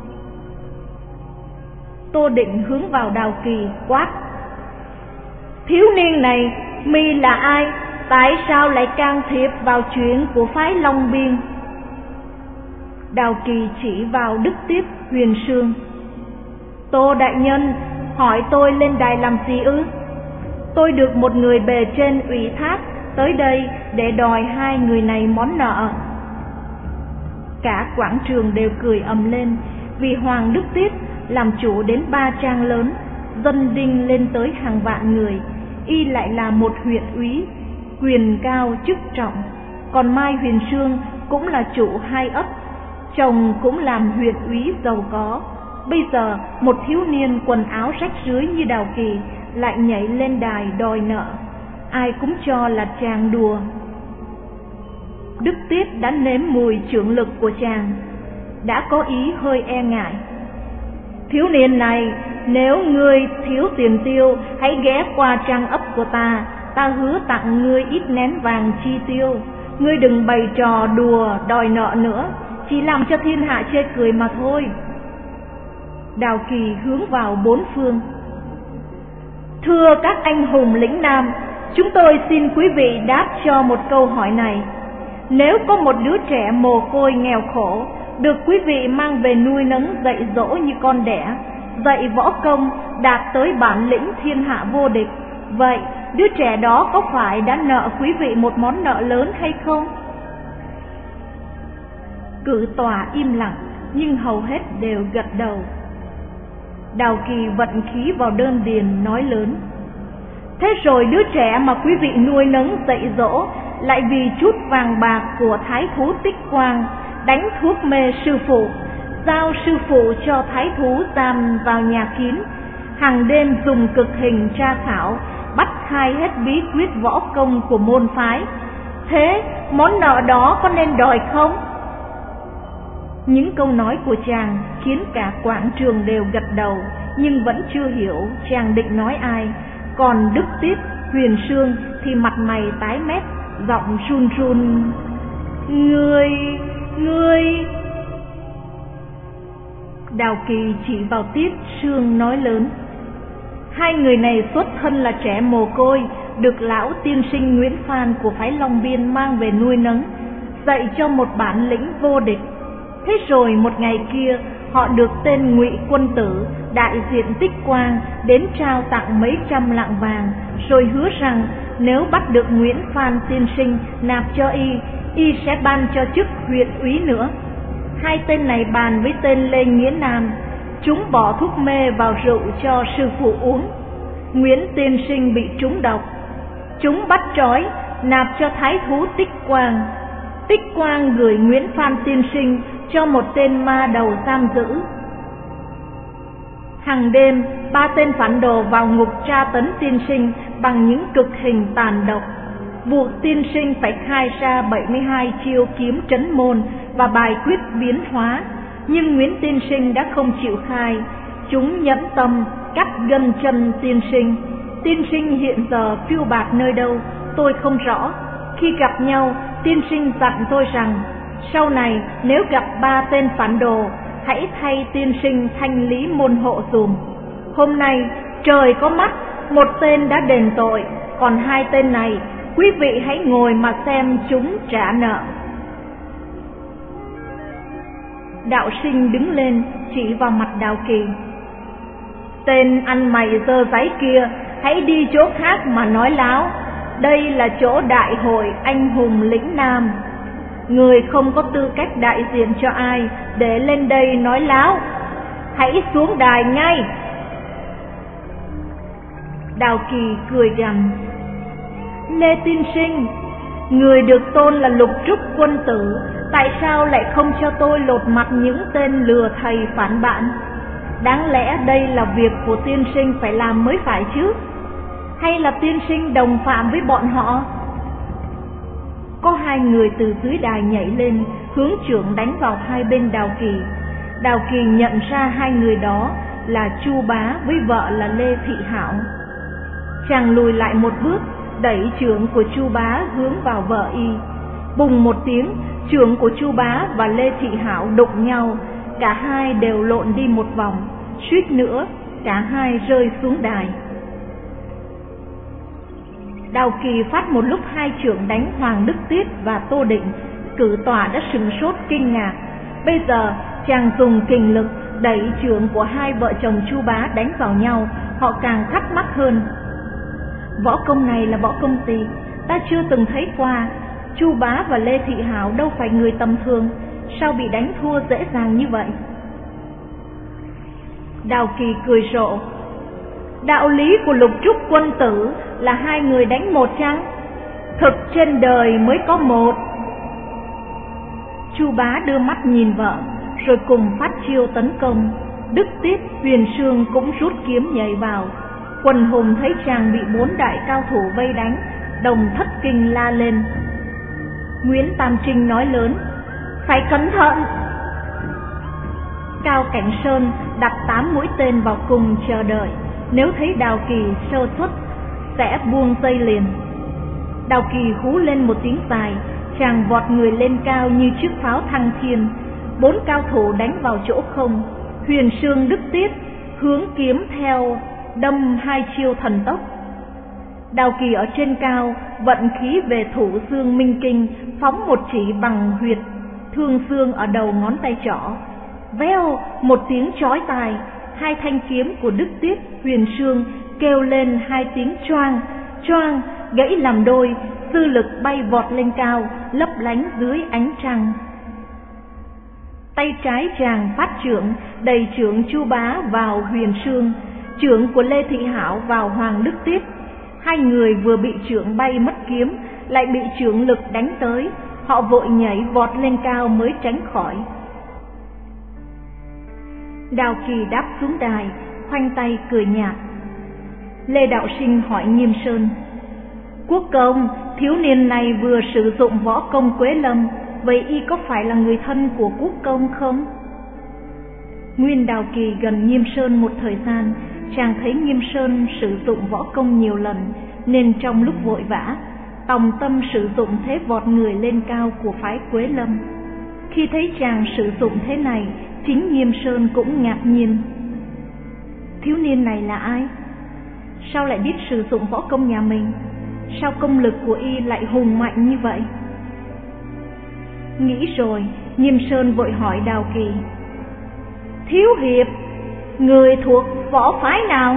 Tô Định hướng vào Đào Kỳ quát: thiếu niên này, mi là ai? Tại sao lại can thiệp vào chuyện của phái Long Biên? Đào Kỳ chỉ vào Đức Tiếp, Huyền Sương: Tô đại nhân hỏi tôi lên đài làm gì ư? Tôi được một người bề trên ủy thác tới đây để đòi hai người này món nợ. Cả quảng trường đều cười ầm lên, vì Hoàng Đức Tiếp làm chủ đến ba trang lớn, dân đinh lên tới hàng vạn người, y lại là một huyện úy, quyền cao chức trọng. Còn Mai Huyền Sương cũng là chủ hai ấp, chồng cũng làm huyện úy giàu có. Bây giờ một thiếu niên quần áo rách rưới như Đào Kỳ lại nhảy lên đài đòi nợ, ai cũng cho là chàng đùa. Đức Tiếp đã nếm mùi chưởng lực của chàng, đã có ý hơi e ngại. Thiếu niên này, nếu ngươi thiếu tiền tiêu, hãy ghé qua trang ấp của ta, ta hứa tặng ngươi ít nén vàng chi tiêu. Ngươi đừng bày trò đùa đòi nợ nữa, chỉ làm cho thiên hạ chê cười mà thôi. Đào Kỳ hướng vào bốn phương: thưa các anh hùng lĩnh Nam, chúng tôi xin quý vị đáp cho một câu hỏi này. Nếu có một đứa trẻ mồ côi nghèo khổ được quý vị mang về nuôi nấng dạy dỗ như con đẻ, dạy võ công đạt tới bản lĩnh thiên hạ vô địch, vậy đứa trẻ đó có phải đã nợ quý vị một món nợ lớn hay không? Cử tòa im lặng, nhưng hầu hết đều gật đầu. Đào Kỳ vận khí vào đơn điền nói lớn: thế rồi đứa trẻ mà quý vị nuôi nấng dạy dỗ lại vì chút vàng bạc của thái thú Tích Quang đánh thuốc mê sư phụ, giao sư phụ cho thái thú giam vào nhà kín, hàng đêm dùng cực hình tra khảo, bắt khai hết bí quyết võ công của môn phái. Thế món nợ đó có nên đòi không? Những câu nói của chàng khiến cả quảng trường đều gật đầu, nhưng vẫn chưa hiểu chàng định nói ai. Còn Đức Tiếp, Huyền Sương thì mặt mày tái mét, giọng run run: Ngươi, ngươi... Đào Kỳ chỉ vào Tiếp, Sương nói lớn: hai người này xuất thân là trẻ mồ côi, được lão tiên sinh Nguyễn Phan của phái Long Biên mang về nuôi nấng, dạy cho một bản lĩnh vô địch. Thế rồi một ngày kia, họ được tên Ngụy Quân Tử, đại diện Tích Quang, đến trao tặng mấy trăm lạng vàng, rồi hứa rằng nếu bắt được Nguyễn Phan tiên sinh nạp cho y, y sẽ ban cho chức huyện úy nữa. Hai tên này bàn với tên Lê Nghĩa Nam, chúng bỏ thuốc mê vào rượu cho sư phụ uống. Nguyễn tiên sinh bị trúng độc, chúng bắt trói nạp cho thái thú Tích Quang. Tích Quang gửi Nguyễn Phan tiên sinh cho một tên ma đầu giam giữ. Hàng đêm, ba tên phản đồ vào ngục tra tấn tiên sinh bằng những cực hình tàn độc, buộc tiên sinh phải khai ra bảy mươi hai chiêu kiếm trấn môn và bài quyết biến hóa. Nhưng Nguyễn tiên sinh đã không chịu khai. Chúng nhẫn tâm cắt gân chân tiên sinh. Tiên sinh hiện giờ phiêu bạt nơi đâu tôi không rõ. Khi gặp nhau, tiên sinh dặn tôi rằng sau này nếu gặp ba tên phản đồ, hãy thay tiên sinh thanh lý môn hộ dùm. Hôm nay trời có mắt, một tên đã đền tội, còn hai tên này quý vị hãy ngồi mà xem chúng trả nợ. Đạo Sinh đứng lên chỉ vào mặt Đào Kỳ. Tên ăn mày dơ giấy kia, hãy đi chỗ khác mà nói láo. Đây là chỗ đại hội anh hùng lĩnh Nam. Người không có tư cách đại diện cho ai để lên đây nói láo. Hãy xuống đài ngay. Đào Kỳ cười gằn. Lê tiên sinh, người được tôn là Lục Trúc Quân Tử, tại sao lại không cho tôi lột mặt những tên lừa thầy phản bạn? Đáng lẽ đây là việc của tiên sinh phải làm mới phải chứ? Hay là tiên sinh đồng phạm với bọn họ? Có hai người từ dưới đài nhảy lên, hướng chưởng đánh vào hai bên Đào Kỳ. Đào Kỳ nhận ra hai người đó là Chu Bá với vợ là Lê Thị Hảo. Chàng lùi lại một bước, đẩy chưởng của Chu Bá hướng vào vợ y. Bùng một tiếng, chưởng của Chu Bá và Lê Thị Hảo đụng nhau, cả hai đều lộn đi một vòng, suýt nữa cả hai rơi xuống đài. Đào Kỳ phát một lúc hai chưởng đánh Hoàng Đức Tiết và Tô Định, cử tòa đã sửng sốt kinh ngạc. Bây giờ chàng dùng kình lực đẩy chưởng của hai vợ chồng Chu Bá đánh vào nhau, họ càng thắc mắc hơn. Võ công này là võ công gì? Ta chưa từng thấy qua. Chu Bá và Lê Thị Hảo đâu phải người tầm thường, sao bị đánh thua dễ dàng như vậy? Đào Kỳ cười rộ. Đạo lý của Lục Trúc Quân Tử là hai người đánh một chăng? Thực trên đời mới có một. Chu Bá đưa mắt nhìn vợ, rồi cùng phát chiêu tấn công. Đức Tiết, Huyền Sương cũng rút kiếm nhảy vào. Quần hùng thấy chàng bị bốn đại cao thủ vây đánh, đồng thất kinh la lên. Nguyễn Tam Trinh nói lớn, phải cẩn thận. Cao Cảnh Sơn đặt tám mũi tên vào cùng chờ đợi, nếu thấy Đào Kỳ sơ suất sẽ buông dây liền. Đào Kỳ hú lên một tiếng dài, chàng vọt người lên cao như chiếc pháo thăng thiên. Bốn cao thủ đánh vào chỗ không. Huyền Sương, Đức Tiết hướng kiếm theo, đâm hai chiêu thần tốc. Đào Kỳ ở trên cao vận khí về thủ xương minh kinh, phóng một chỉ bằng huyệt thương xương ở đầu ngón tay trỏ. Veo một tiếng chói tai, hai thanh kiếm của Đức Tiết, Huyền Sương kêu lên hai tiếng choang choang, gãy làm đôi, dư lực bay vọt lên cao, lấp lánh dưới ánh trăng. Tay trái chàng phát chưởng, đầy chưởng Chu Bá vào Huyền Sương, chưởng của Lê Thị Hảo vào Hoàng Đức Tiết. Hai người vừa bị chưởng bay mất kiếm, lại bị chưởng lực đánh tới, họ vội nhảy vọt lên cao mới tránh khỏi. Đào Kỳ đáp xuống đài, khoanh tay cười nhạt. Lê Đạo Sinh hỏi Nghiêm Sơn, Quốc công, thiếu niên này vừa sử dụng võ công Quế Lâm, vậy y có phải là người thân của Quốc công không? Nguyên Đào Kỳ gần Nghiêm Sơn một thời gian, chàng thấy Nghiêm Sơn sử dụng võ công nhiều lần, nên trong lúc vội vã, tòng tâm sử dụng thế vọt người lên cao của phái Quế Lâm. Khi thấy chàng sử dụng thế này, chính Nghiêm Sơn cũng ngạc nhiên. Thiếu niên này là ai? Sao lại biết sử dụng võ công nhà mình? Sao công lực của y lại hùng mạnh như vậy? Nghĩ rồi, Nghiêm Sơn vội hỏi Đào Kỳ: Thiếu hiệp, người thuộc võ phái nào?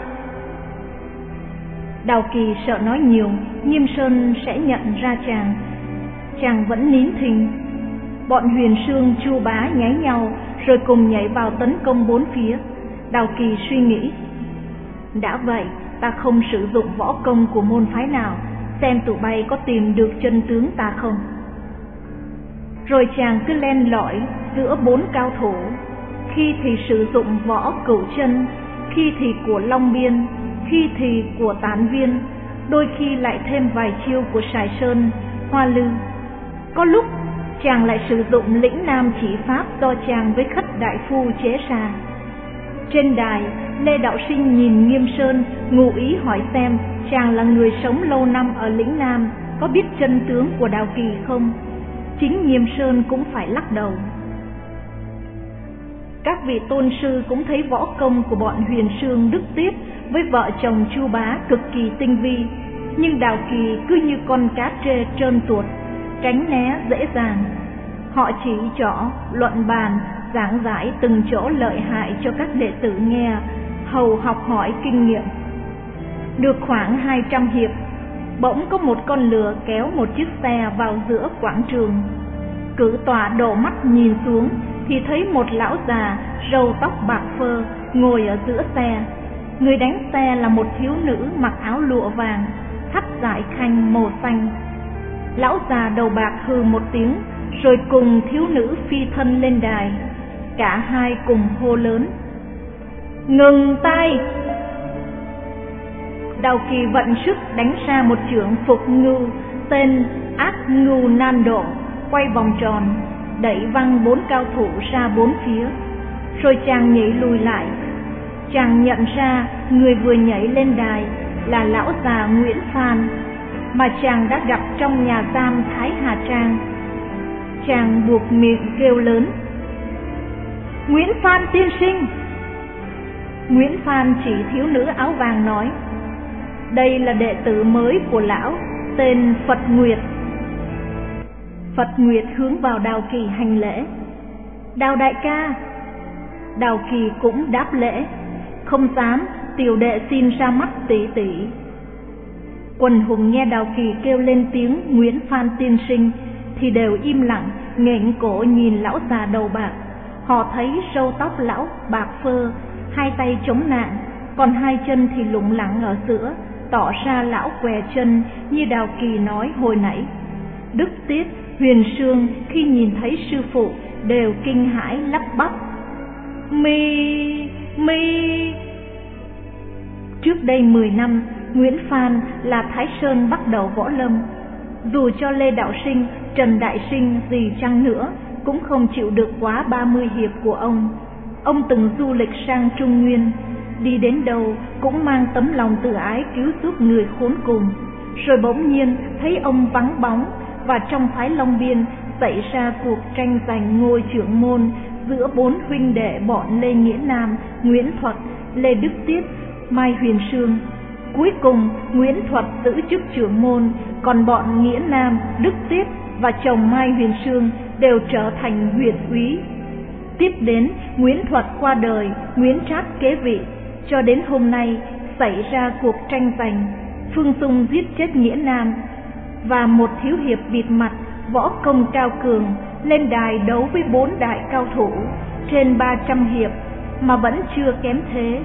Đào Kỳ sợ nói nhiều, Nghiêm Sơn sẽ nhận ra chàng. Chàng vẫn nín thinh. Bọn Huyền Sương, Chu Bá nháy nhau rồi cùng nhảy vào tấn công bốn phía. Đào Kỳ suy nghĩ: đã vậy, ta không sử dụng võ công của môn phái nào, xem tụi bay có tìm được chân tướng ta không. Rồi chàng cứ len lỏi giữa bốn cao thủ, khi thì sử dụng võ Cửu Chân, khi thì của Long Biên, khi thì của Tán Viên, đôi khi lại thêm vài chiêu của Sài Sơn, Hoa Lư. Có lúc chàng lại sử dụng lĩnh nam chỉ pháp do chàng với Khất đại phu chế ra. Trên đài, Lê Đạo Sinh nhìn Nghiêm Sơn, ngụ ý hỏi xem chàng là người sống lâu năm ở lĩnh nam, có biết chân tướng của Đào Kỳ không. Chính Nghiêm Sơn cũng phải lắc đầu. Các vị tôn sư cũng thấy võ công của bọn Huyền Sương, Đức Tiết với vợ chồng Chu Bá cực kỳ tinh vi, nhưng Đào Kỳ cứ như con cá trê trơn tuột, tránh né dễ dàng. Họ chỉ trỏ, luận bàn, giảng giải từng chỗ lợi hại cho các đệ tử nghe, hầu học hỏi kinh nghiệm. Được khoảng hai trăm hiệp, bỗng có một con lừa kéo một chiếc xe vào giữa quảng trường. Cử tọa đổ mắt nhìn xuống thì thấy một lão già râu tóc bạc phơ ngồi ở giữa xe. Người đánh xe là một thiếu nữ mặc áo lụa vàng, thắt dải khanh màu xanh. Lão già đầu bạc hừ một tiếng rồi cùng thiếu nữ phi thân lên đài. Cả hai cùng hô lớn: ngừng tay! Đào Kỳ vận sức đánh ra một chưởng phục ngưu tên Ác Ngưu Nan Độ, quay vòng tròn, đẩy văng bốn cao thủ ra bốn phía. Rồi chàng nhảy lùi lại. Chàng nhận ra người vừa nhảy lên đài là lão già Nguyễn Phan, mà chàng đã gặp trong nhà giam Thái Hà Trang. Chàng buộc miệng kêu lớn: Nguyễn Phan tiên sinh! Nguyễn Phan chỉ thiếu nữ áo vàng nói: đây là đệ tử mới của lão, tên Phật Nguyệt. Phật Nguyệt hướng vào Đào Kỳ hành lễ: Đào đại ca. Đào Kỳ cũng đáp lễ: không dám, tiểu đệ xin ra mắt tỷ tỷ. Quần hùng nghe Đào Kỳ kêu lên tiếng Nguyễn Phan tiên sinh thì đều im lặng, nghển cổ nhìn lão già đầu bạc. Họ thấy râu tóc lão bạc phơ, hai tay chống nạn, còn hai chân thì lủng lẳng ở giữa, tỏ ra lão què chân như Đào Kỳ nói hồi nãy. Đức Tiết, Huyền Sương khi nhìn thấy sư phụ đều kinh hãi lắp bắp: Mi, mi. Trước đây mười năm, Nguyễn Phan là Thái Sơn bắt đầu võ lâm. Dù cho Lê Đạo Sinh, Trần Đại Sinh gì chăng nữa cũng không chịu được quá ba mươi hiệp của ông. Ông từng du lịch sang Trung Nguyên, đi đến đâu cũng mang tấm lòng từ ái cứu giúp người khốn cùng. Rồi bỗng nhiên thấy ông vắng bóng, và trong phái Long Biên xảy ra cuộc tranh giành ngôi trưởng môn giữa bốn huynh đệ bọn Lê Nghĩa Nam, Nguyễn Thuật, Lê Đức Tiết, Mai Huyền Sương. Cuối cùng Nguyễn Thuật giữ chức trưởng môn, còn bọn Nghĩa Nam, Đức Tiết và chồng Mai Huyền Sương đều trở thành huyện úy. Tiếp đến Nguyễn Thuật qua đời, Nguyễn Trát kế vị, cho đến hôm nay xảy ra cuộc tranh giành. Phương Dung giết chết Nghĩa Nam, và một thiếu hiệp bịt mặt võ công cao cường lên đài đấu với bốn đại cao thủ trên ba trăm hiệp mà vẫn chưa kém thế.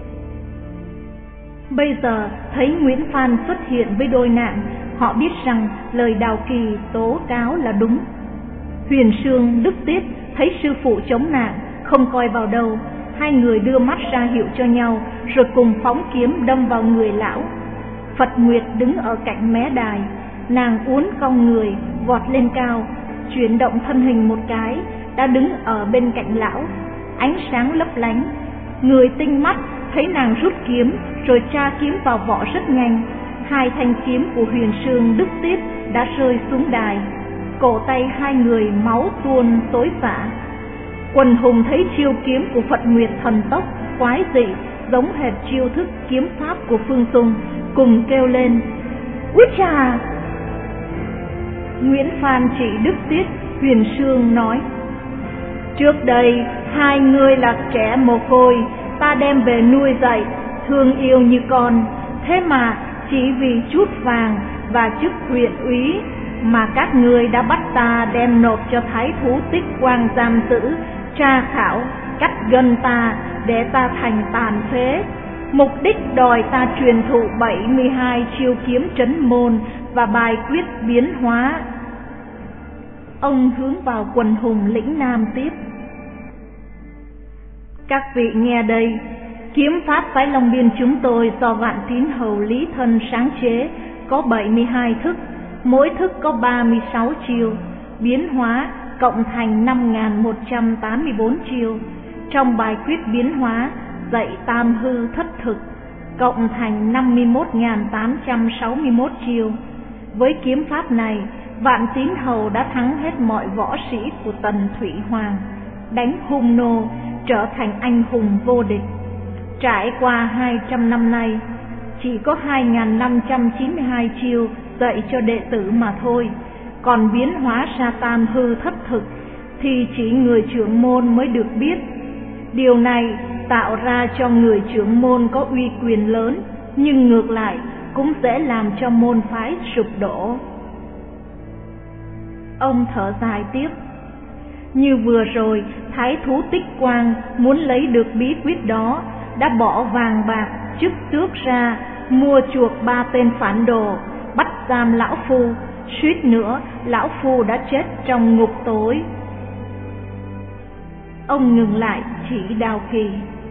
Bây giờ thấy Nguyễn Phan xuất hiện với đôi nạn, họ biết rằng lời Đào Kỳ tố cáo là đúng. Huyền Sương, Đức Tiết thấy sư phụ chống nạn không coi vào đâu, hai người đưa mắt ra hiệu cho nhau rồi cùng phóng kiếm đâm vào người lão. Phật Nguyệt đứng ở cạnh mé đài, nàng uốn cong người vọt lên cao, chuyển động thân hình một cái đã đứng ở bên cạnh lão, ánh sáng lấp lánh. Người tinh mắt thấy nàng rút kiếm rồi tra kiếm vào vỏ rất nhanh. Hai thanh kiếm của Huyền Sương, Đức Tiết đã rơi xuống đài, cổ tay hai người máu tuôn xối xả. Quần hùng thấy chiêu kiếm của Phật Nguyệt thần tốc quái dị, giống hệt chiêu thức kiếm pháp của Phương Dung, cùng kêu lên: Úi chà! Nguyễn Phan chỉ Đức Tiết Huyền Sương nói: trước đây hai người là trẻ mồ côi, ta đem về nuôi dạy, thương yêu như con. Thế mà chỉ vì chút vàng và chức huyện úy mà các ngươi đã bắt ta đem nộp cho thái thú Tích Quang giam giữ, tra khảo, cắt gân ta để ta thành tàn phế, mục đích đòi ta truyền thụ bảy mươi hai chiêu kiếm trấn môn và bài quyết biến hóa. Ông hướng vào quần hùng lĩnh Nam tiếp: các vị nghe đây, kiếm pháp phái Long Biên chúng tôi do Vạn Tín Hầu Lý Thân sáng chế, có bảy mươi hai thức, mỗi thức có ba mươi sáu chiêu, biến hóa cộng thành năm nghìn một trăm tám mươi bốn chiêu. Trong bài quyết biến hóa dạy tam hư thất thực, cộng thành năm mươi mốt nghìn tám trăm sáu mươi mốt chiêu. Với kiếm pháp này, Vạn Tín Hầu đã thắng hết mọi võ sĩ của Tần Thủy Hoàng, đánh hung nô, trở thành anh hùng vô địch. Trải qua hai trăm năm nay, chỉ có hai nghìn năm trăm chín mươi hai chiêu dạy cho đệ tử mà thôi, còn biến hóa ra tam hư thất thực thì chỉ người trưởng môn mới được biết. Điều này tạo ra cho người trưởng môn có uy quyền lớn, nhưng ngược lại cũng sẽ làm cho môn phái sụp đổ. Ông thở dài tiếp: như vừa rồi, thái thú Tích Quang muốn lấy được bí quyết đó, đã bỏ vàng bạc chức tước ra, mua chuộc ba tên phản đồ, bắt giam lão phu, suýt nữa lão phu đã chết trong ngục tối. Ông ngừng lại chỉ Đào Kỳ: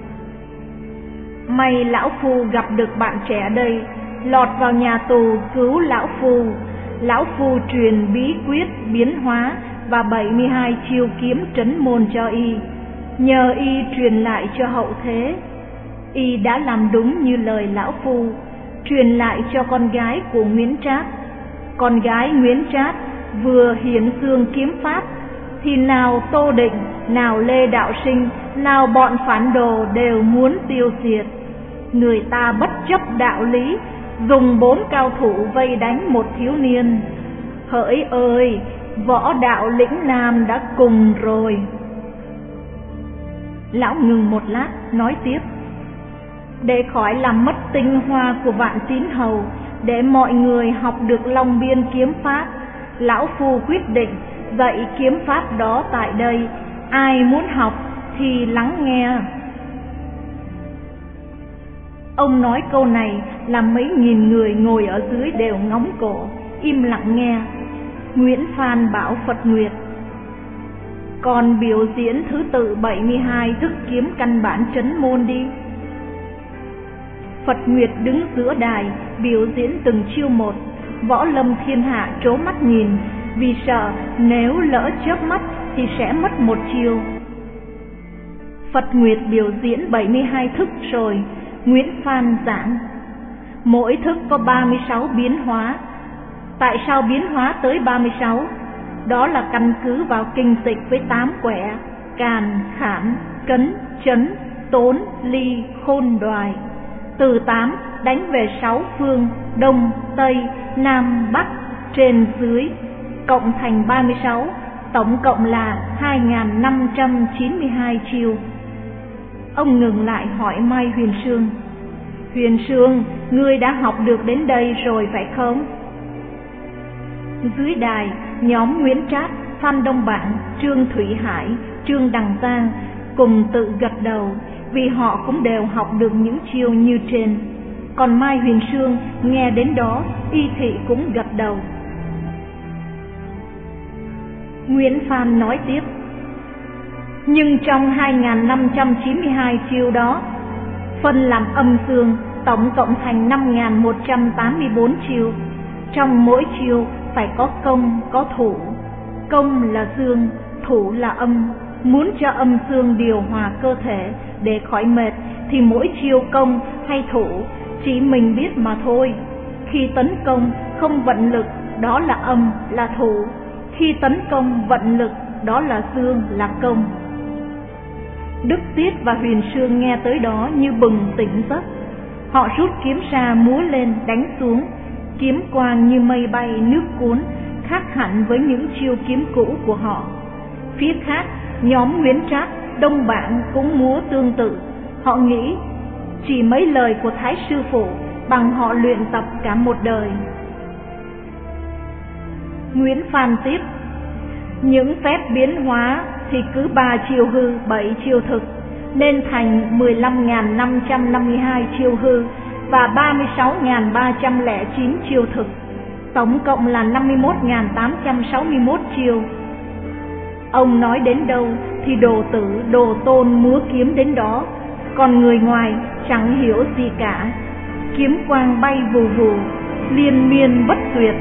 may lão phu gặp được bạn trẻ đây, lọt vào nhà tù cứu lão phu. Lão phu truyền bí quyết biến hóa và bảy mươi hai chiêu kiếm trấn môn cho y, nhờ y truyền lại cho hậu thế. Y đã làm đúng như lời lão phu, truyền lại cho con gái của Nguyễn Trát. Con gái Nguyễn Trát vừa hiển dương kiếm pháp thì nào Tô Định, nào Lê Đạo Sinh, nào bọn phản đồ đều muốn tiêu diệt. Người ta bất chấp đạo lý, dùng bốn cao thủ vây đánh một thiếu niên. Hỡi ơi, võ đạo lĩnh Nam đã cùng rồi. Lão ngừng một lát nói tiếp: để khỏi làm mất tinh hoa của Vạn Tín Hầu, để mọi người học được Long Biên kiếm pháp, lão phu quyết định dạy kiếm pháp đó tại đây. Ai muốn học thì lắng nghe. Ông nói câu này làm mấy nghìn người ngồi ở dưới đều ngóng cổ, im lặng nghe. Nguyễn Phan bảo Phật Nguyệt: còn biểu diễn thứ tự bảy mươi hai thức kiếm căn bản trấn môn đi. Phật Nguyệt đứng giữa đài biểu diễn từng chiêu một. Võ lâm thiên hạ trố mắt nhìn, vì sợ nếu lỡ chớp mắt thì sẽ mất một chiêu. Phật Nguyệt biểu diễn bảy mươi hai thức rồi, Nguyễn Phan giảng: mỗi thức có ba mươi sáu biến hóa. Tại sao biến hóa tới ba mươi sáu? Đó là căn cứ vào kinh dịch với tám quẻ: càn, khảm, cấn, chấn, tốn, ly, khôn, đoài. Từ tám đánh về sáu phương: đông, tây, nam, bắc, trên, dưới, cộng thành ba mươi sáu, tổng cộng là hai nghìn năm trăm chín mươi hai chiêu. Ông ngừng lại hỏi Mai Huyền Sương: Huyền Sương, ngươi đã học được đến đây rồi phải không? Dưới đài, nhóm Nguyễn Trát, Phan Đông Bản, Trương Thủy Hải, Trương Đằng Giang cùng tự gật đầu, vì họ cũng đều học được những chiêu như trên. Còn Mai Huyền Sương nghe đến đó, y thị cũng gật đầu. Nguyễn Phan nói tiếp: nhưng trong hai nghìn năm trăm chín mươi hai chiêu đó, phân làm âm dương, tổng cộng thành năm nghìn một trăm tám mươi bốn chiêu. Trong mỗi chiêu phải có công, có thủ. Công là dương, thủ là âm. Muốn cho âm dương điều hòa cơ thể để khỏi mệt thì mỗi chiêu công hay thủ chỉ mình biết mà thôi. Khi tấn công không vận lực, đó là âm, là thủ. Khi tấn công vận lực, đó là dương, là công. Đức Tiết và Huyền Sương nghe tới đó như bừng tỉnh giấc. Họ rút kiếm ra múa lên đánh xuống, kiếm quang như mây bay nước cuốn, khác hẳn với những chiêu kiếm cũ của họ. Phía khác, nhóm Nguyễn Trác, Đông Bảng cũng múa tương tự. Họ nghĩ chỉ mấy lời của Thái sư phụ bằng họ luyện tập cả một đời. Nguyễn Phan tiếp: những phép biến hóa thì cứ ba chiêu hư, bảy chiêu thực, nên thành mười lăm nghìn năm trăm năm mươi hai chiêu hư và ba mươi sáu nghìn ba trăm lẻ chín chiêu thực, tổng cộng là năm mươi mốt nghìn tám trăm sáu mươi mốt chiêu. Ông nói đến đâu thì đồ tử, đồ tôn múa kiếm đến đó, còn người ngoài chẳng hiểu gì cả. Kiếm quang bay vù vù, liên miên bất tuyệt.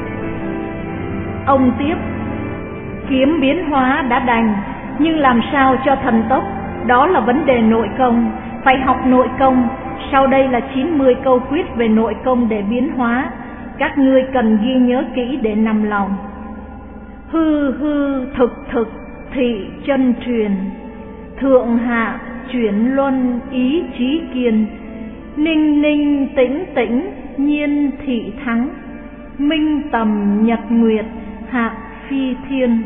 Ông tiếp: kiếm biến hóa đã đành, nhưng làm sao cho thần tốc, đó là vấn đề nội công, phải học nội công. Sau đây là chín mươi câu quyết về nội công để biến hóa, các ngươi cần ghi nhớ kỹ để nằm lòng. Hư hư thực thực thị chân truyền, thượng hạ chuyển luân ý chí kiên, ninh ninh tĩnh tĩnh nhiên thị thắng, minh tầm nhật nguyệt hạc phi thiên.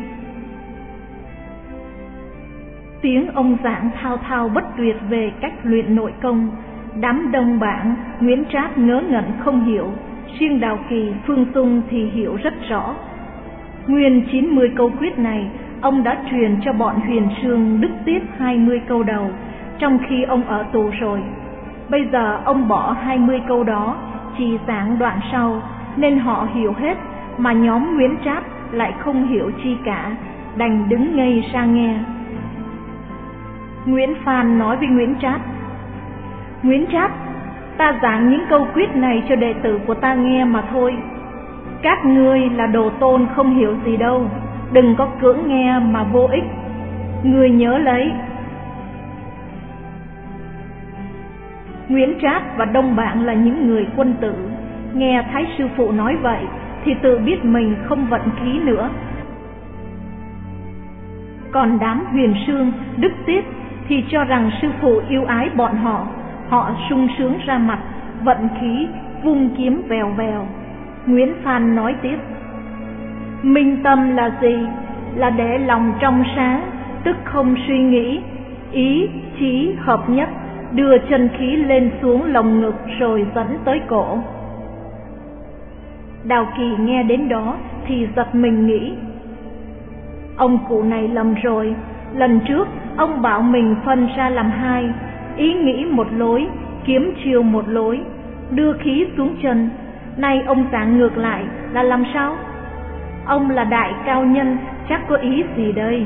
Tiếng ông giảng thao thao bất tuyệt về cách luyện nội công. Đám Đông Bảng, Nguyễn Trác ngớ ngẩn không hiểu, riêng Đào Kỳ, Phương Tung thì hiểu rất rõ. Nguyên chín mươi câu quyết này, ông đã truyền cho bọn Huyền Sương, Đức Tiết hai mươi câu đầu, trong khi ông ở tù rồi. Bây giờ ông bỏ hai mươi câu đó, chỉ giảng đoạn sau, nên họ hiểu hết, mà nhóm Nguyễn Trác lại không hiểu chi cả, đành đứng ngây ra nghe. Nguyễn Phan nói với Nguyễn Trác: Nguyễn Trác, ta giảng những câu quyết này cho đệ tử của ta nghe mà thôi. Các ngươi là đồ tôn không hiểu gì đâu, đừng có cưỡng nghe mà vô ích. Ngươi nhớ lấy. Nguyễn Trác và Đông Bảng là những người quân tử, nghe Thái sư phụ nói vậy thì tự biết mình không vận khí nữa. Còn đám Huyền Sương, Đức Tiết thì cho rằng sư phụ yêu ái bọn họ, họ sung sướng ra mặt, vận khí, vung kiếm vèo vèo. Nguyễn Phan nói tiếp: minh tâm là gì? Là để lòng trong sáng, tức không suy nghĩ, ý chí hợp nhất, đưa chân khí lên xuống lồng ngực rồi dẫn tới cổ. Đào Kỳ nghe đến đó thì giật mình nghĩ: ông cụ này lầm rồi. Lần trước ông bảo mình phân ra làm hai, ý nghĩ một lối, kiếm chiêu một lối, đưa khí xuống chân. Nay ông giảng ngược lại là làm sao? Ông là đại cao nhân, chắc có ý gì đây?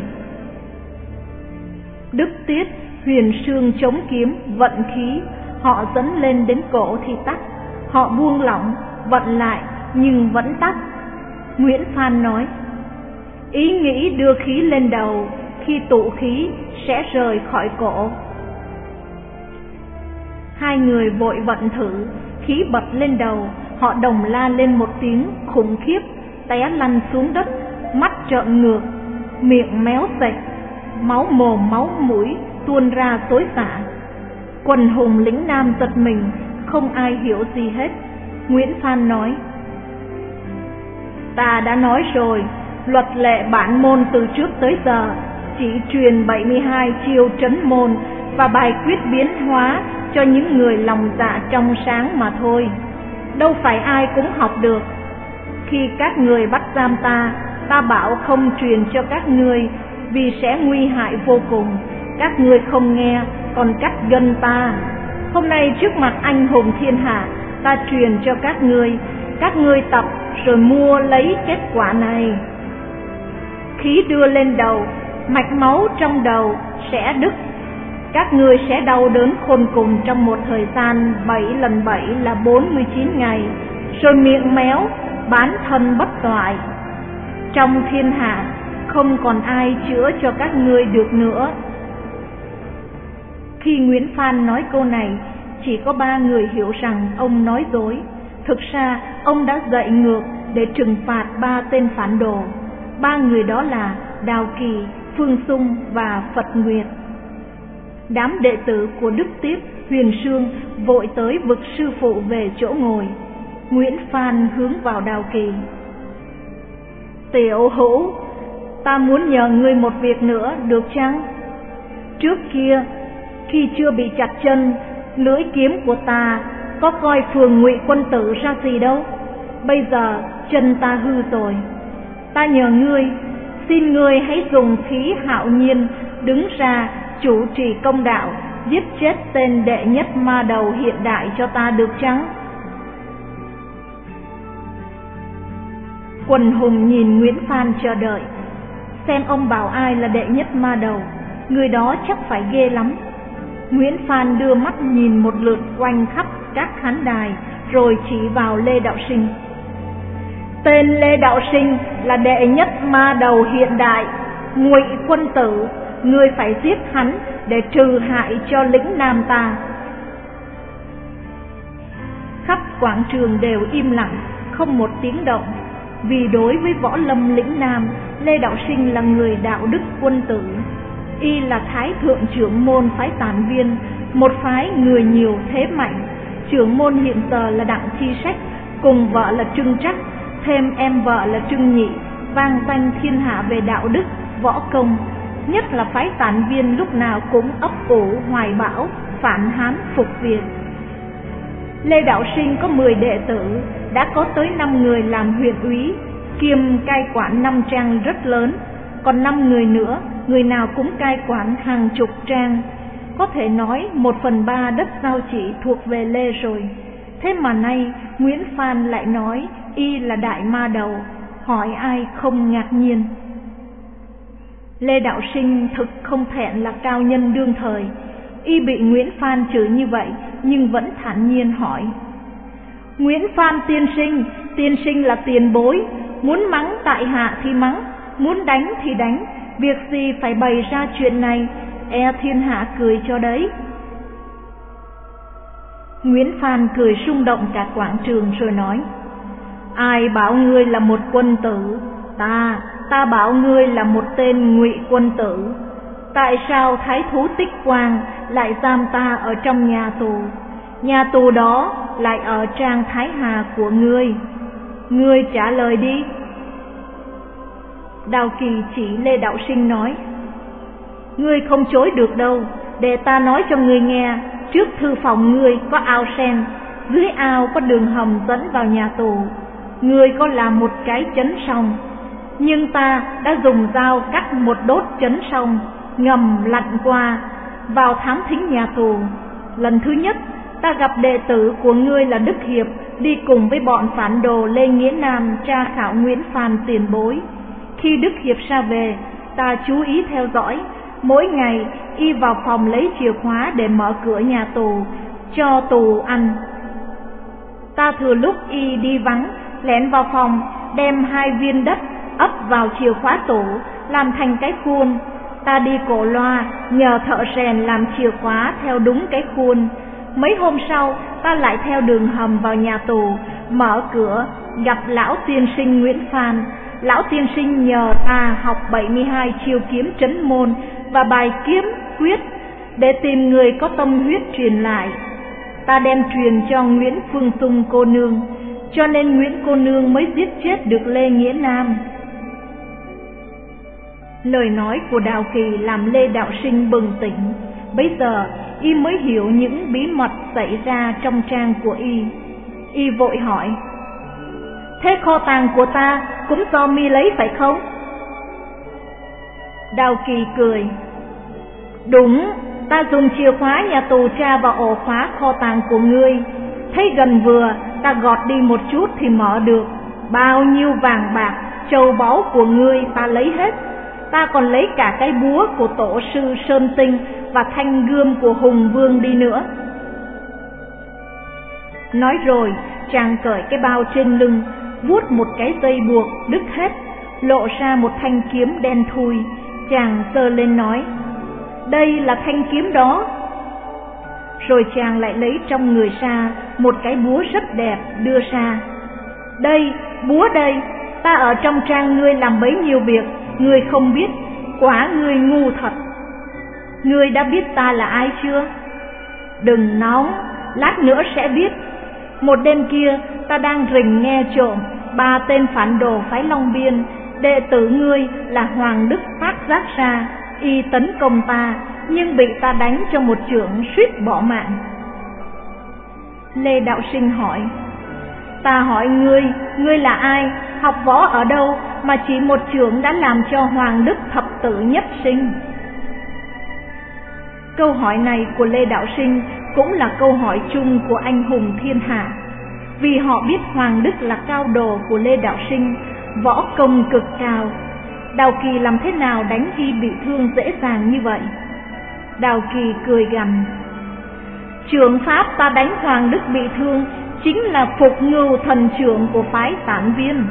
Đức Tiết, Huyền Sương chống kiếm, vận khí, họ dẫn lên đến cổ thì tắt, họ buông lỏng, vận lại nhưng vẫn tắt. Nguyễn Phan nói: ý nghĩ đưa khí lên đầu, khi tụ khí sẽ rời khỏi cổ. Hai người vội vận thử, khí bật lên đầu, họ đồng la lên một tiếng khủng khiếp, té lăn xuống đất, mắt trợn ngược, miệng méo sạch, máu mồm máu mũi tuôn ra xối xả. Quần hùng lĩnh nam giật mình, không ai hiểu gì hết. Nguyễn Phan nói: ta đã nói rồi, luật lệ bản môn từ trước tới giờ chỉ truyền bảy mươi hai chiêu trấn môn và bài quyết biến hóa cho những người lòng dạ trong sáng mà thôi, đâu phải ai cũng học được. Khi các người bắt giam ta, ta bảo không truyền cho các ngươi vì sẽ nguy hại vô cùng. Các ngươi không nghe, còn cắt gân ta. Hôm nay trước mặt anh hùng thiên hạ, ta truyền cho các ngươi, các ngươi tập rồi mua lấy kết quả này. Khí đưa lên đầu, mạch máu trong đầu sẽ đứt. Các ngươi sẽ đau đớn khôn cùng trong một thời gian bảy lần bảy là bốn mươi chín ngày, rồi miệng méo, bán thân bất toại. Trong thiên hạ không còn ai chữa cho các ngươi được nữa. Khi Nguyễn Phan nói câu này, chỉ có ba người hiểu rằng ông nói dối. Thực ra ông đã dạy ngược để trừng phạt ba tên phản đồ. Ba người đó là Đào Kỳ, Phương Sung và Phật Nguyệt. Đám đệ tử của Đức Tiết, Huyền Sương vội tới vực sư phụ về chỗ ngồi. Nguyễn Phan hướng vào Đào Kỳ: Tiểu Hữu, ta muốn nhờ ngươi một việc nữa được chăng? Trước kia, khi chưa bị chặt chân, lưỡi kiếm của ta có coi phường Ngụy Quân Tử ra gì đâu. Bây giờ chân ta hư rồi, ta nhờ ngươi, xin ngươi hãy dùng khí hạo nhiên đứng ra chủ trì công đạo, giết chết tên đệ nhất ma đầu hiện đại cho ta được chăng? Quần hùng nhìn Nguyễn Phan chờ đợi, xem ông bảo ai là đệ nhất ma đầu, người đó chắc phải ghê lắm. Nguyễn Phan đưa mắt nhìn một lượt quanh khắp các khán đài, rồi chỉ vào Lê Đạo Sinh. Tên Lê Đạo Sinh là đệ nhất ma đầu hiện đại, Ngụy Quân Tử, ngươi phải giết hắn để trừ hại cho lĩnh Nam ta. Khắp quảng trường đều im lặng, không một tiếng động, vì đối với võ lâm lĩnh Nam, Lê Đạo Sinh là người đạo đức quân tử. Y là thái thượng trưởng môn phái Tản Viên, một phái người nhiều thế mạnh. Trưởng môn hiện giờ là Đặng Chi Sách, cùng vợ là Trưng Trắc, thêm em vợ là Trưng Nhị, vang danh thiên hạ về đạo đức, võ công. Nhất là phái Tản Viên lúc nào cũng ấp ủ hoài bão, phản Hán phục Việt. Lê Đạo Sinh có mười đệ tử, đã có tới năm người làm huyện úy, kiêm cai quản năm trang rất lớn, còn năm người nữa, người nào cũng cai quản hàng chục trang. Có thể nói một phần ba đất Giao Chỉ thuộc về Lê rồi. Thế mà nay Nguyễn Phan lại nói y là đại ma đầu, hỏi ai không ngạc nhiên. Lê Đạo Sinh thực không thẹn là cao nhân đương thời. Y bị Nguyễn Phan chửi như vậy nhưng vẫn thản nhiên hỏi: Nguyễn Phan tiên sinh, tiên sinh là tiền bối, muốn mắng tại hạ thì mắng, muốn đánh thì đánh, việc gì phải bày ra chuyện này, e thiên hạ cười cho đấy. Nguyễn Phan cười rung động cả quảng trường rồi nói: Ai bảo ngươi là một quân tử? Ta, ta bảo ngươi là một tên Ngụy Quân Tử. Tại sao Thái thú Tích Quang lại giam ta ở trong nhà tù? Nhà tù đó lại ở trang Thái Hà của ngươi. Ngươi trả lời đi. Đào Kỳ chỉ Lê Đạo Sinh nói: Ngươi không chối được đâu, để ta nói cho ngươi nghe. Trước thư phòng ngươi có ao sen, dưới ao có đường hầm dẫn vào nhà tù. Ngươi có làm một cái chấn sông, nhưng ta đã dùng dao cắt một đốt chấn sông, ngầm lặn qua, vào thám thính nhà tù. Lần thứ nhất, ta gặp đệ tử của ngươi là Đức Hiệp, đi cùng với bọn phản đồ Lê Nghĩa Nam tra khảo Nguyễn Phan tiền bối. Khi Đức Hiệp ra về, ta chú ý theo dõi. Mỗi ngày y vào phòng lấy chìa khóa để mở cửa nhà tù, cho tù ăn. Ta thừa lúc y đi vắng, lén vào phòng, đem hai viên đất ấp vào chìa khóa tủ, làm thành cái khuôn. Ta đi cổ loa, nhờ thợ rèn làm chìa khóa theo đúng cái khuôn. Mấy hôm sau, ta lại theo đường hầm vào nhà tù, mở cửa, gặp lão tiên sinh Nguyễn Phan. Lão tiên sinh nhờ ta học bảy mươi hai chiêu kiếm trấn môn và bài kiếm quyết, để tìm người có tâm huyết truyền lại. Ta đem truyền cho Nguyễn Phương Tung cô nương, cho nên Nguyễn cô nương mới giết chết được Lê Nghĩa Nam. Lời nói của Đào Kỳ làm Lê Đạo Sinh bừng tỉnh. Bấy giờ y mới hiểu những bí mật xảy ra trong trang của y. Y vội hỏi: Thế kho tàng của ta cũng do mi lấy phải không? Đào Kỳ cười: Đúng, ta dùng chìa khóa nhà tù tra vào ổ khóa kho tàng của ngươi. Thấy gần vừa, ta gọt đi một chút thì mở được. Bao nhiêu vàng bạc, châu báu của ngươi ta lấy hết. Ta còn lấy cả cái búa của tổ sư Sơn Tinh và thanh gươm của Hùng Vương đi nữa. Nói rồi, chàng cởi cái bao trên lưng, vuốt một cái dây buộc đứt hết, lộ ra một thanh kiếm đen thui. Chàng giơ lên nói: Đây là thanh kiếm đó. Rồi chàng lại lấy trong người ra một cái búa rất đẹp đưa ra. Đây, búa đây, ta ở trong trang ngươi làm bấy nhiêu việc, ngươi không biết, quả ngươi ngu thật. Ngươi đã biết ta là ai chưa? Đừng nóng, lát nữa sẽ biết. Một đêm kia, ta đang rình nghe trộm ba tên phản đồ phái Long Biên đệ tử ngươi là Hoàng Đức phát giác ra, y tấn công ta, nhưng bị ta đánh cho một chưởng suýt bỏ mạng. Lê Đạo Sinh hỏi: Ta hỏi ngươi, ngươi là ai, học võ ở đâu mà chỉ một chưởng đã làm cho Hoàng Đức thập tử nhất sinh? Câu hỏi này của Lê Đạo Sinh cũng là câu hỏi chung của anh hùng thiên hạ, vì họ biết Hoàng Đức là cao đồ của Lê Đạo Sinh, võ công cực cao. Đào Kỳ làm thế nào đánh y bị thương dễ dàng như vậy? Đào Kỳ cười gằn: Chưởng pháp ta đánh Hoàng Đức bị thương chính là Phục Ngưu thần chưởng của phái Tản Viên.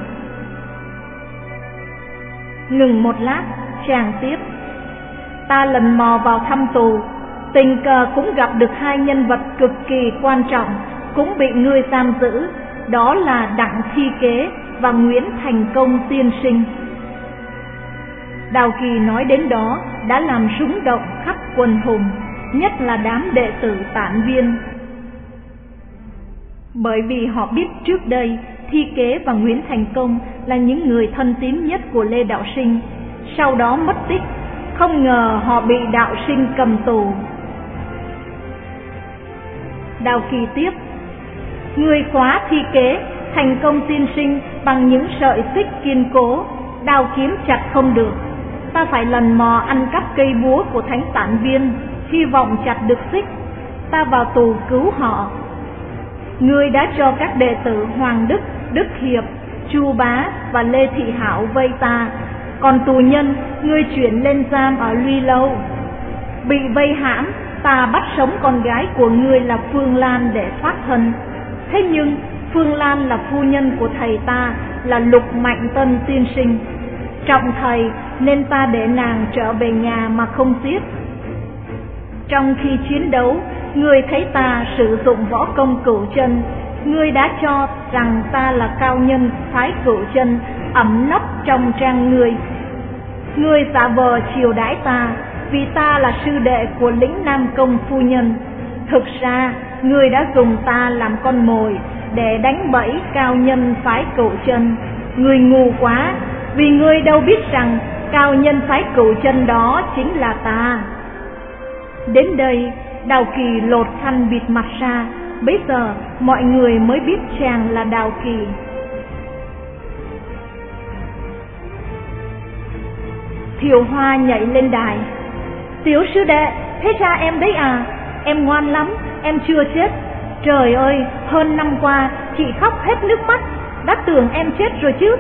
Ngừng một lát, chàng tiếp: Ta lần mò vào thăm tù, tình cờ cũng gặp được hai nhân vật cực kỳ quan trọng cũng bị ngươi giam giữ, đó là Đặng Thi Kế và Nguyễn Thành Công tiên sinh. Đào Kỳ nói đến đó đã làm rúng động khắp quần hùng, nhất là đám đệ tử Tản Viên. Bởi vì họ biết trước đây Thi Kế và Nguyễn Thành Công là những người thân tín nhất của Lê Đạo Sinh, sau đó mất tích, không ngờ họ bị Đạo Sinh cầm tù. Đào Kỳ tiếp: Người khóa Thi Kế, Thành Công tiên sinh bằng những sợi xích kiên cố, đao kiếm chặt không được. Ta phải lần mò ăn cắp cây búa của Thánh Tản Viên, hy vọng chặt được xích. Ta vào tù cứu họ. Ngươi đã cho các đệ tử Hoàng Đức, Đức Hiệp, Chu Bá và Lê Thị Hảo vây ta, còn tù nhân ngươi chuyển lên giam ở Luy Lâu. Bị vây hãm, ta bắt sống con gái của ngươi là Phương Lan để thoát thân. Thế nhưng Phương Lan là phu nhân của thầy ta là Lục Mạnh Tân tiên sinh, trọng thầy nên ta để nàng trở về nhà mà không giết. Trong khi chiến đấu, ngươi thấy ta sử dụng võ công Cửu Chân, ngươi đã cho rằng ta là cao nhân phái Cửu Chân ẩn nấp trong trang ngươi. Ngươi giả vờ chiều đãi ta vì ta là sư đệ của Lĩnh Nam Công phu nhân. Thực ra ngươi đã dùng ta làm con mồi để đánh bẫy cao nhân phái Cửu Chân. Ngươi ngu quá, vì ngươi đâu biết rằng cao nhân phái Cửu Chân đó chính là ta. Đến đây, Đào Kỳ lột khăn bịt mặt ra, bấy giờ mọi người mới biết chàng là Đào Kỳ. Thiều Hoa nhảy lên đài: Tiểu sư đệ, thế cha em đấy à? Em ngoan lắm, em chưa chết. Trời ơi, hơn năm qua chị khóc hết nước mắt, đã tưởng em chết rồi chứ.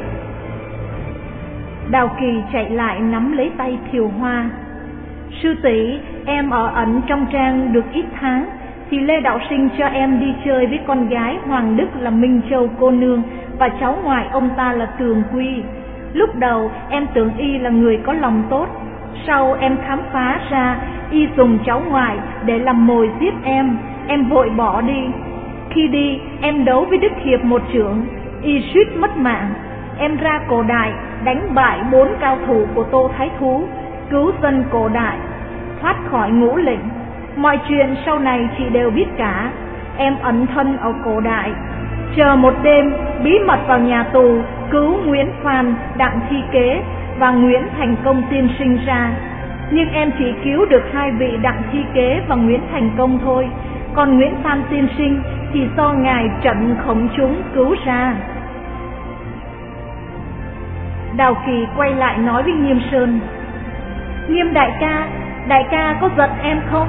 Đào Kỳ chạy lại nắm lấy tay Thiều Hoa: Sư tỷ, em ở ẩn trong trang được ít tháng, thì Lê Đạo Sinh cho em đi chơi với con gái Hoàng Đức là Minh Châu cô nương và cháu ngoại ông ta là Tường Quy. Lúc đầu em tưởng y là người có lòng tốt, sau em khám phá ra y dùng cháu ngoại để làm mồi giết em, em vội bỏ đi. Khi đi, em đấu với Đức Hiệp một chưởng, y suýt mất mạng. Em ra Cổ Đại đánh bại bốn cao thủ của Tô Thái Thú, cứu dân Cổ Đại thoát khỏi ngũ lĩnh. Mọi chuyện sau này chị đều biết cả. Em ẩn thân ở Cổ Đại, chờ một đêm bí mật vào nhà tù cứu Nguyễn Phan, Đặng Thi Kế và Nguyễn Thành Công tiên sinh ra. Nhưng em chỉ cứu được hai vị Đặng Thi Kế và Nguyễn Thành Công thôi, còn Nguyễn Phan tiên sinh thì do ngài trận khổng chúng cứu ra. Đào Kỳ quay lại nói với Nghiêm Sơn: Nghiêm đại ca, đại ca có giận em không?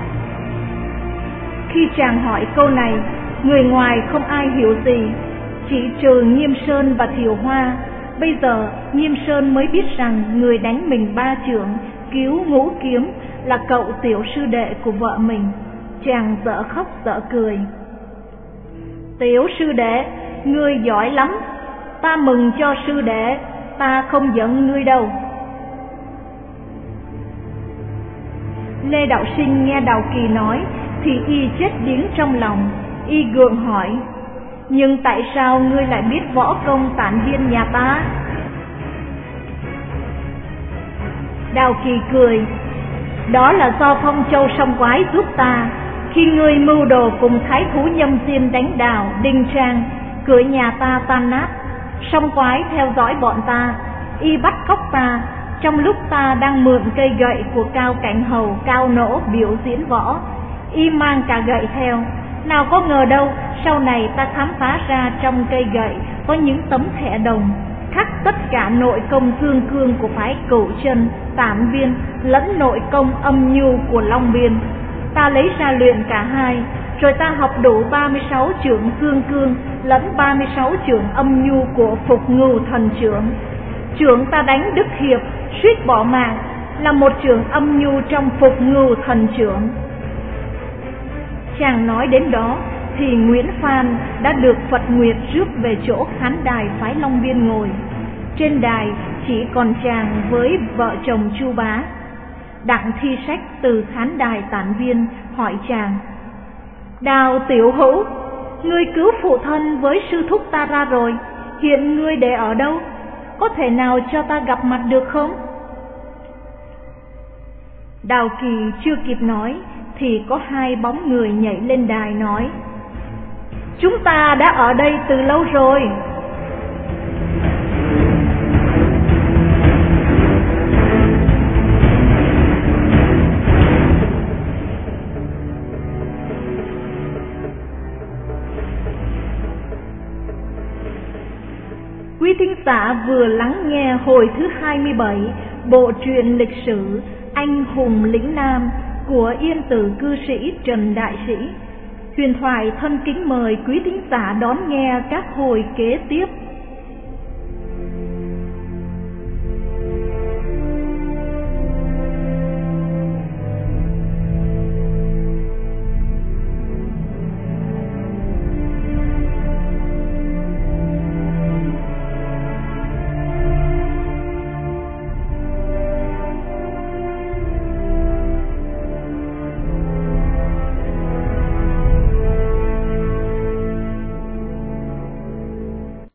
Khi chàng hỏi câu này, người ngoài không ai hiểu gì, chỉ trừ Nghiêm Sơn và Thiều Hoa. Bây giờ Nghiêm Sơn mới biết rằng người đánh mình ba chưởng cứu Ngũ Kiếm là cậu tiểu sư đệ của vợ mình. Chàng dở khóc dở cười: Tiểu sư đệ, ngươi giỏi lắm, ta mừng cho sư đệ, ta không giận ngươi đâu. Lê Đạo Sinh nghe Đào Kỳ nói thì y chết điếng trong lòng. Y gượng hỏi: Nhưng tại sao ngươi lại biết võ công Tản Viên nhà ta? Đào Kỳ cười: Đó là do Phong Châu Song Quái giúp ta. Khi ngươi mưu đồ cùng Thái Thú Nhâm Diên đánh đào Đinh Trang, cửa nhà ta tan nát, Song Quái theo dõi bọn ta. y bắt cóc ta trong lúc ta đang mượn cây gậy của Cao Cảnh Hầu Cao Nỗ biểu diễn võ. Y mang cả gậy theo. Nào có ngờ đâu, sau này ta khám phá ra trong cây gậy có những tấm thẻ đồng khắc tất cả nội công dương cương của phái Cửu Chân, Tản Viên lẫn nội công âm nhu của Long Biên. Ta lấy ra luyện cả hai, rồi ta học đủ ba mươi sáu chưởng dương cương lẫn ba mươi sáu chưởng âm nhu của Phục Ngưu Thần Chưởng. Chưởng ta đánh Đức Hiệp suýt bỏ mạng là một chưởng âm nhu trong Phục Ngưu Thần Chưởng. Chàng nói đến đó thì Nguyễn Phan đã được Phật Nguyệt rước về chỗ khán đài phái Long Biên ngồi. Trên đài chỉ còn chàng với vợ chồng Chu Bá. Đặng Thi Sách từ khán đài Tản Viên hỏi chàng: Đào tiểu hữu, ngươi cứu phụ thân với sư thúc ta ra rồi, hiện ngươi để ở đâu? Có thể nào cho ta gặp mặt được không? Đào Kỳ chưa kịp nói thì có hai bóng người nhảy lên đài nói: Chúng ta đã ở đây từ lâu rồi. Quý thính giả vừa lắng nghe hồi thứ hai mươi bảy bộ truyện lịch sử Anh hùng lĩnh Nam của Yên Tử cư sĩ Trần Đại Sĩ. Huyền Thoại thân kính mời quý thính giả đón nghe các hồi kế tiếp.